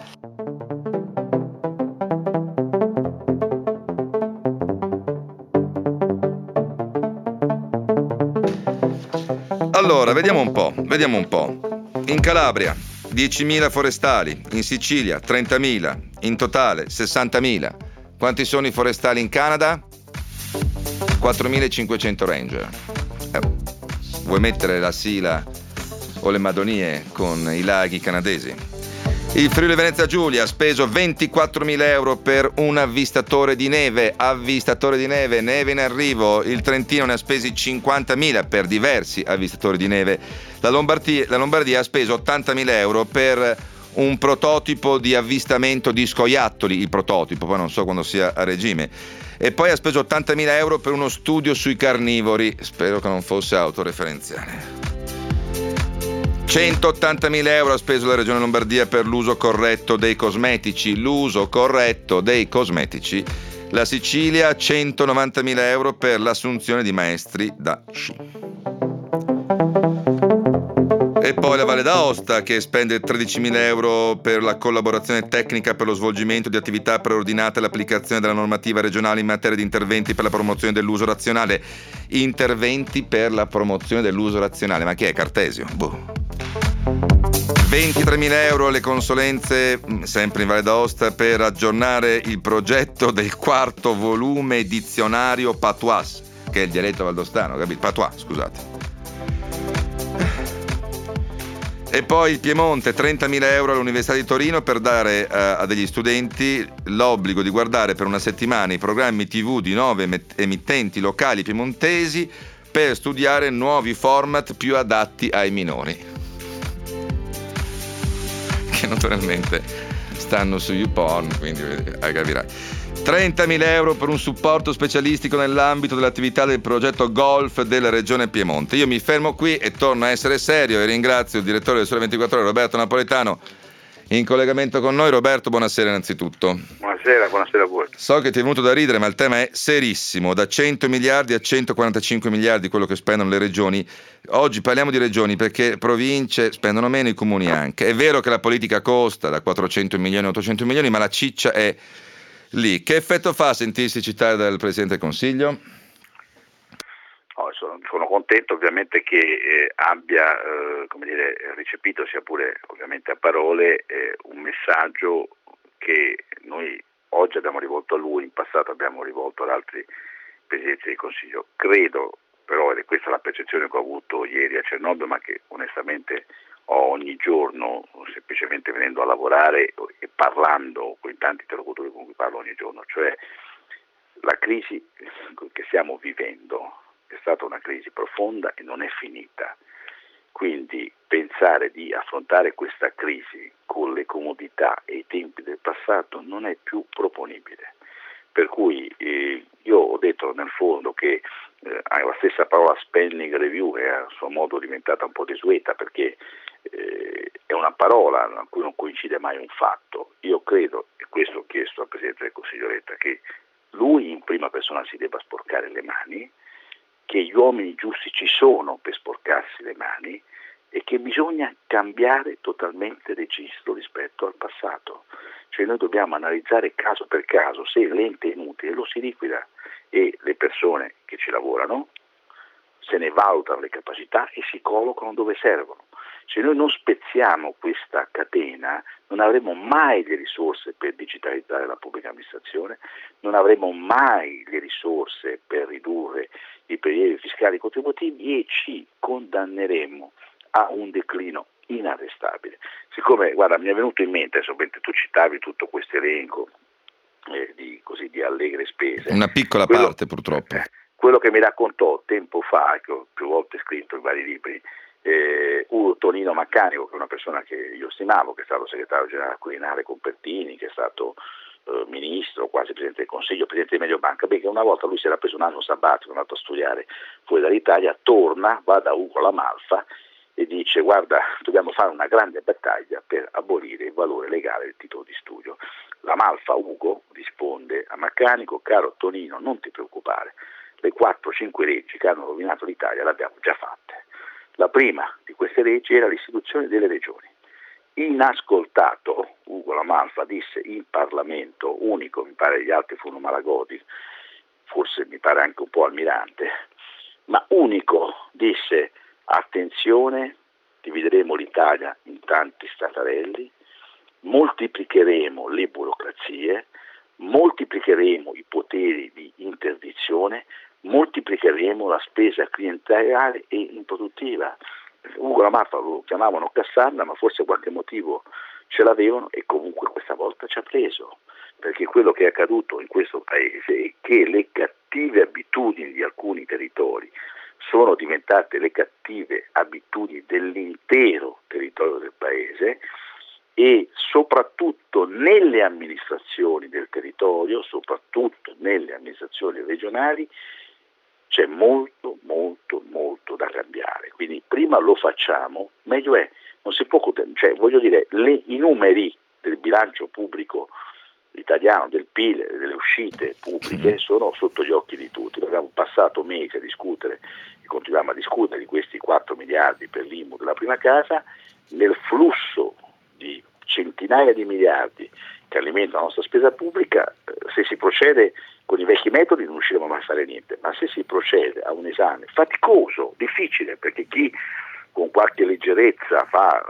Allora, vediamo un po'. In Calabria 10.000 forestali, in Sicilia 30.000, in totale 60.000. Quanti sono i forestali in Canada? 4.500 ranger. Vuoi mettere la Sila o le Madonie con i laghi canadesi? Il Friuli Venezia Giulia ha speso 24.000 euro per un avvistatore di neve, neve in arrivo. Il Trentino ne ha spesi 50.000 per diversi avvistatori di neve. La Lombardia ha speso 80.000 euro per un prototipo di avvistamento di scoiattoli, il prototipo, poi non so quando sia a regime. E poi ha speso 80.000 euro per uno studio sui carnivori, spero che non fosse autoreferenziale. 180.000 euro ha speso la Regione Lombardia per l'uso corretto dei cosmetici. La Sicilia 190.000 euro per l'assunzione di maestri da sci. E poi la Valle d'Aosta che spende 13.000 euro per la collaborazione tecnica per lo svolgimento di attività preordinate all'applicazione della normativa regionale in materia di interventi per la promozione dell'uso razionale. Interventi per la promozione dell'uso razionale, ma chi è? Cartesio? 23.000 euro le consulenze, sempre in Valle d'Aosta, per aggiornare il progetto del 4º volume dizionario Patois, che è il dialetto valdostano, capito? Patois, scusate. E poi il Piemonte, 30.000 euro all'Università di Torino per dare a degli studenti l'obbligo di guardare per una settimana i programmi TV di 9 emittenti locali piemontesi per studiare nuovi format più adatti ai minori, che naturalmente stanno su YouPorn, quindi capirai. 30.000 euro per un supporto specialistico nell'ambito dell'attività del progetto golf della Regione Piemonte. Io mi fermo qui e torno a essere serio e ringrazio il direttore del Sole 24 Ore, Roberto Napoletano, in collegamento con noi. Roberto, buonasera innanzitutto. Buonasera a voi. So che ti è venuto da ridere, ma il tema è serissimo, da 100 miliardi a 145 miliardi quello che spendono le regioni. Oggi parliamo di regioni perché province spendono meno, i comuni anche. È vero che la politica costa da 400 milioni a 800 milioni, ma la ciccia è lì. Che effetto fa sentirsi citare dal Presidente del Consiglio? Sono contento ovviamente che abbia ricepito, sia pure ovviamente a parole, un messaggio che noi oggi abbiamo rivolto a lui, in passato abbiamo rivolto ad altri Presidenti del Consiglio. Credo però, ed è questa la percezione che ho avuto ieri a Cernobbio, ma che onestamente ogni giorno, semplicemente venendo a lavorare e parlando con i tanti interlocutori con cui parlo ogni giorno, cioè la crisi che stiamo vivendo è stata una crisi profonda e non è finita, quindi pensare di affrontare questa crisi con le comodità e i tempi del passato non è più proponibile. Per cui io ho detto nel fondo che la stessa parola spending review è a suo modo diventata un po' desueta, perché è una parola a cui non coincide mai un fatto. Io credo, e questo ho chiesto al Presidente del Consiglio Letta, che lui in prima persona si debba sporcare le mani, che gli uomini giusti ci sono per sporcarsi le mani e che bisogna cambiare totalmente registro rispetto al passato. Cioè noi dobbiamo analizzare caso per caso se l'ente è inutile lo si liquida e le persone che ci lavorano se ne valutano le capacità e si collocano dove servono. Se noi non spezziamo questa catena non avremo mai le risorse per digitalizzare la pubblica amministrazione, non avremo mai le risorse per ridurre i prelievi fiscali contributivi e ci condanneremo a un declino inarrestabile. Siccome, guarda, mi è venuto in mente, mentre tu citavi tutto questo elenco di allegre spese. Una piccola parte purtroppo. Quello che mi raccontò tempo fa, che ho più volte scritto in vari libri, Tonino Maccanico, che è una persona che io stimavo, che è stato segretario generale Quirinale con Pertini, che è stato ministro, quasi presidente del Consiglio, presidente di Mediobanca, che una volta lui si era preso un anno sabbatico, è andato a studiare fuori dall'Italia, torna, va da Ugo La Malfa e dice: guarda, dobbiamo fare una grande battaglia per abolire il valore legale del titolo di studio. La Malfa, Ugo, risponde a Maccanico: caro Tonino, non ti preoccupare, le 4-5 leggi che hanno rovinato l'Italia le abbiamo già fatte. La prima di queste leggi era l'istituzione delle regioni. Inascoltato, Ugo La Malfa disse in Parlamento, unico, mi pare gli altri furono Malagodi, forse mi pare anche un po' Almirante, ma unico disse: attenzione, divideremo l'Italia in tanti statarelli, moltiplicheremo le burocrazie, moltiplicheremo i poteri di interdizione, moltiplicheremo la spesa clientelare e improduttiva. Ugo La Malfa lo chiamavano Cassandra, ma forse qualche motivo ce l'avevano e comunque questa volta ci ha preso, perché quello che è accaduto in questo paese è che le cattive abitudini di alcuni territori sono diventate le cattive abitudini dell'intero territorio del paese e soprattutto nelle amministrazioni del territorio, soprattutto nelle amministrazioni regionali, c'è molto da cambiare. Quindi prima lo facciamo, meglio è. Non si può, cioè, voglio dire, i numeri del bilancio pubblico italiano, del PIL e delle uscite pubbliche sono sotto gli occhi di tutti. Abbiamo passato mesi a discutere e continuiamo a discutere di questi 4 miliardi per l'IMU della prima casa, nel flusso di centinaia di miliardi che alimentano la nostra spesa pubblica. Se si procede con i vecchi metodi non riusciremo mai a fare niente, ma se si procede a un esame faticoso, difficile, perché chi con qualche leggerezza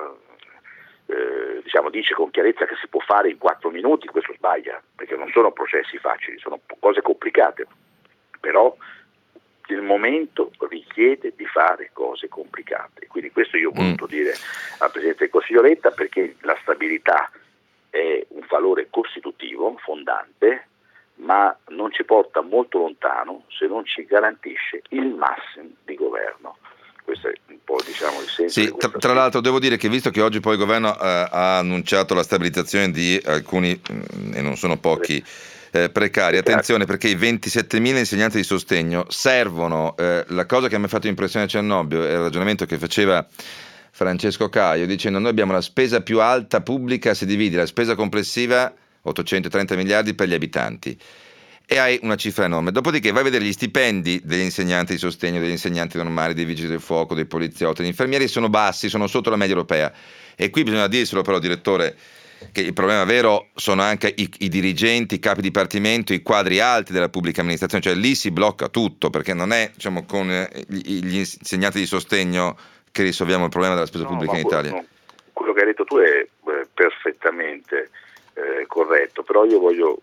dice con chiarezza che si può fare in 4 minuti, questo sbaglia, perché non sono processi facili, sono cose complicate, però il momento richiede di fare cose complicate. Quindi questo io ho voluto dire al Presidente del Consiglio Letta, perché la stabilità è un valore costitutivo, fondante, ma non ci porta molto lontano se non ci garantisce il massimo di governo. Questo è un po', diciamo, il senso. Sì, tra l'altro devo dire che visto che oggi poi il governo ha annunciato la stabilizzazione di alcuni, e non sono pochi, precari, attenzione, perché i 27.000 insegnanti di sostegno servono. La cosa che mi ha fatto impressione a Cernobbio è il ragionamento che faceva Francesco Caio, dicendo: noi abbiamo la spesa più alta pubblica, si divide la spesa complessiva 830 miliardi per gli abitanti e hai una cifra enorme. Dopodiché vai a vedere gli stipendi degli insegnanti di sostegno, degli insegnanti normali, dei vigili del fuoco, dei poliziotti, degli infermieri sono bassi, sono sotto la media europea. E qui bisogna dirselo però, direttore, che il problema vero sono anche i dirigenti, i capi dipartimento, i quadri alti della pubblica amministrazione, cioè lì si blocca tutto, perché non è, diciamo, con gli insegnanti di sostegno che risolviamo il problema della spesa pubblica in Italia. No, quello che hai detto tu è perfettamente corretto, però io voglio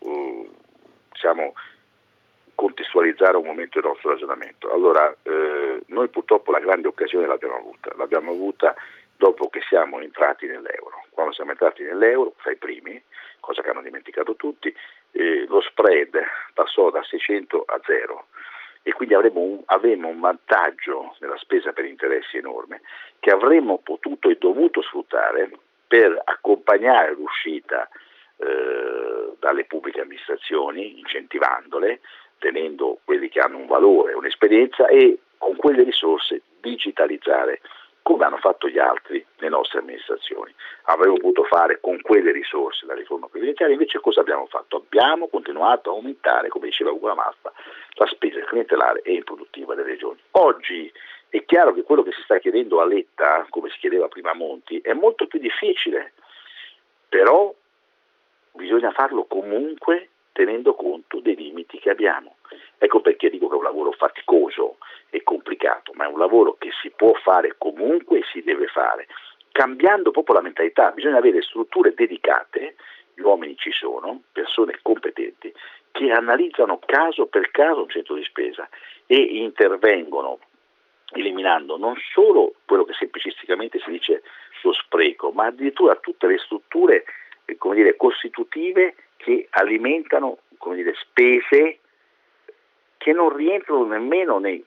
contestualizzare un momento il nostro ragionamento. Allora, noi purtroppo la grande occasione l'abbiamo avuta dopo che siamo entrati nell'euro. Quando siamo entrati nell'euro, fra i primi, cosa che hanno dimenticato tutti, lo spread passò da 600 a 0 e quindi avremo un vantaggio nella spesa per interessi enorme che avremmo potuto e dovuto sfruttare per accompagnare l'uscita dalle pubbliche amministrazioni, incentivandole, tenendo quelli che hanno un valore, un'esperienza, e con quelle risorse digitalizzare come hanno fatto gli altri le nostre amministrazioni. Avremmo potuto fare con quelle risorse la riforma previdenziale, invece cosa abbiamo fatto? Abbiamo continuato a aumentare, come diceva Ugo La Malfa, la spesa clientelare e improduttiva delle regioni. Oggi è chiaro che quello che si sta chiedendo a Letta, come si chiedeva prima a Monti, è molto più difficile, però bisogna farlo comunque tenendo conto dei limiti che abbiamo. Ecco perché dico che è un lavoro faticoso e complicato, ma è un lavoro che si può fare comunque e si deve fare, cambiando proprio la mentalità. Bisogna avere strutture dedicate, gli uomini ci sono, persone competenti, che analizzano caso per caso un centro di spesa e intervengono eliminando non solo quello che semplicisticamente si dice lo spreco, ma addirittura tutte le strutture costitutive che alimentano spese che non rientrano nemmeno nei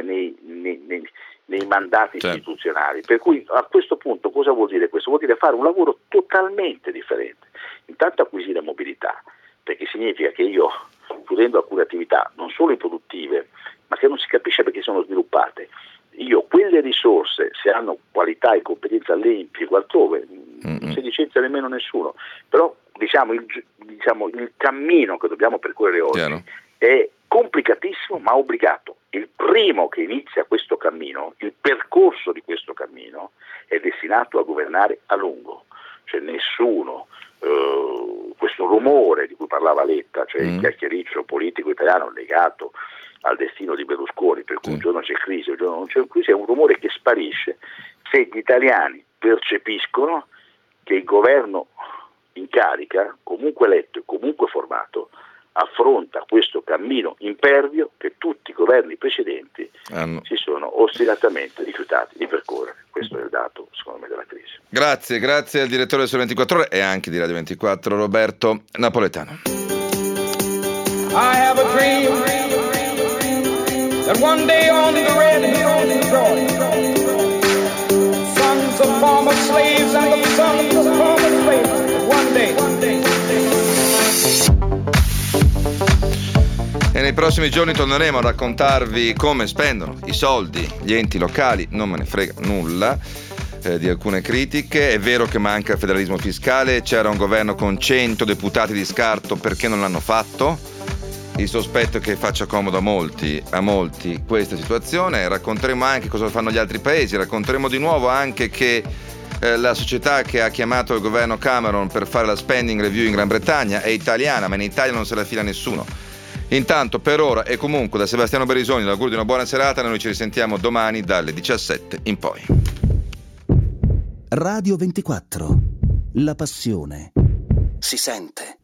mandati istituzionali. Per cui a questo punto cosa vuol dire questo? Vuol dire fare un lavoro totalmente differente. Intanto acquisire mobilità, perché significa che io, chiudendo alcune attività non solo improduttive, ma che non si capisce perché sono sviluppate, io quelle risorse, se hanno qualità e competenza, le impiego altrove, non si licenzia nemmeno nessuno, però il cammino che dobbiamo percorrere oggi è complicatissimo ma obbligato. Il primo che inizia questo cammino, il percorso di questo cammino, è destinato a governare a lungo, cioè nessuno, questo rumore di cui parlava Letta, cioè il chiacchiericcio politico italiano legato al destino di Berlusconi, per cui un giorno c'è crisi, un giorno non c'è crisi, è un rumore che sparisce se gli italiani percepiscono che il governo in carica, comunque eletto e comunque formato, affronta questo cammino impervio che tutti i governi precedenti si sono ostinatamente rifiutati di percorrere. Questo è il dato, secondo me, della crisi. Grazie al direttore del Sole 24 Ore e anche di Radio 24, Roberto Napoletano. I have a dream that one day on the red hills of Georgia, sons of former slaves and the sons of former slaves, one day. E nei prossimi giorni torneremo a raccontarvi come spendono i soldi gli enti locali, non me ne frega nulla di alcune critiche. È vero che manca il federalismo fiscale, c'era un governo con 100 deputati di scarto, perché non l'hanno fatto? Il sospetto è che faccia comodo a molti questa situazione. Racconteremo anche cosa fanno gli altri paesi, racconteremo di nuovo anche che la società che ha chiamato il governo Cameron per fare la spending review in Gran Bretagna è italiana, ma in Italia non se la fila nessuno. Intanto, per ora e comunque, da Sebastiano Berisoni l'augurio di una buona serata. Noi ci risentiamo domani dalle 17 in poi. Radio 24, la passione si sente.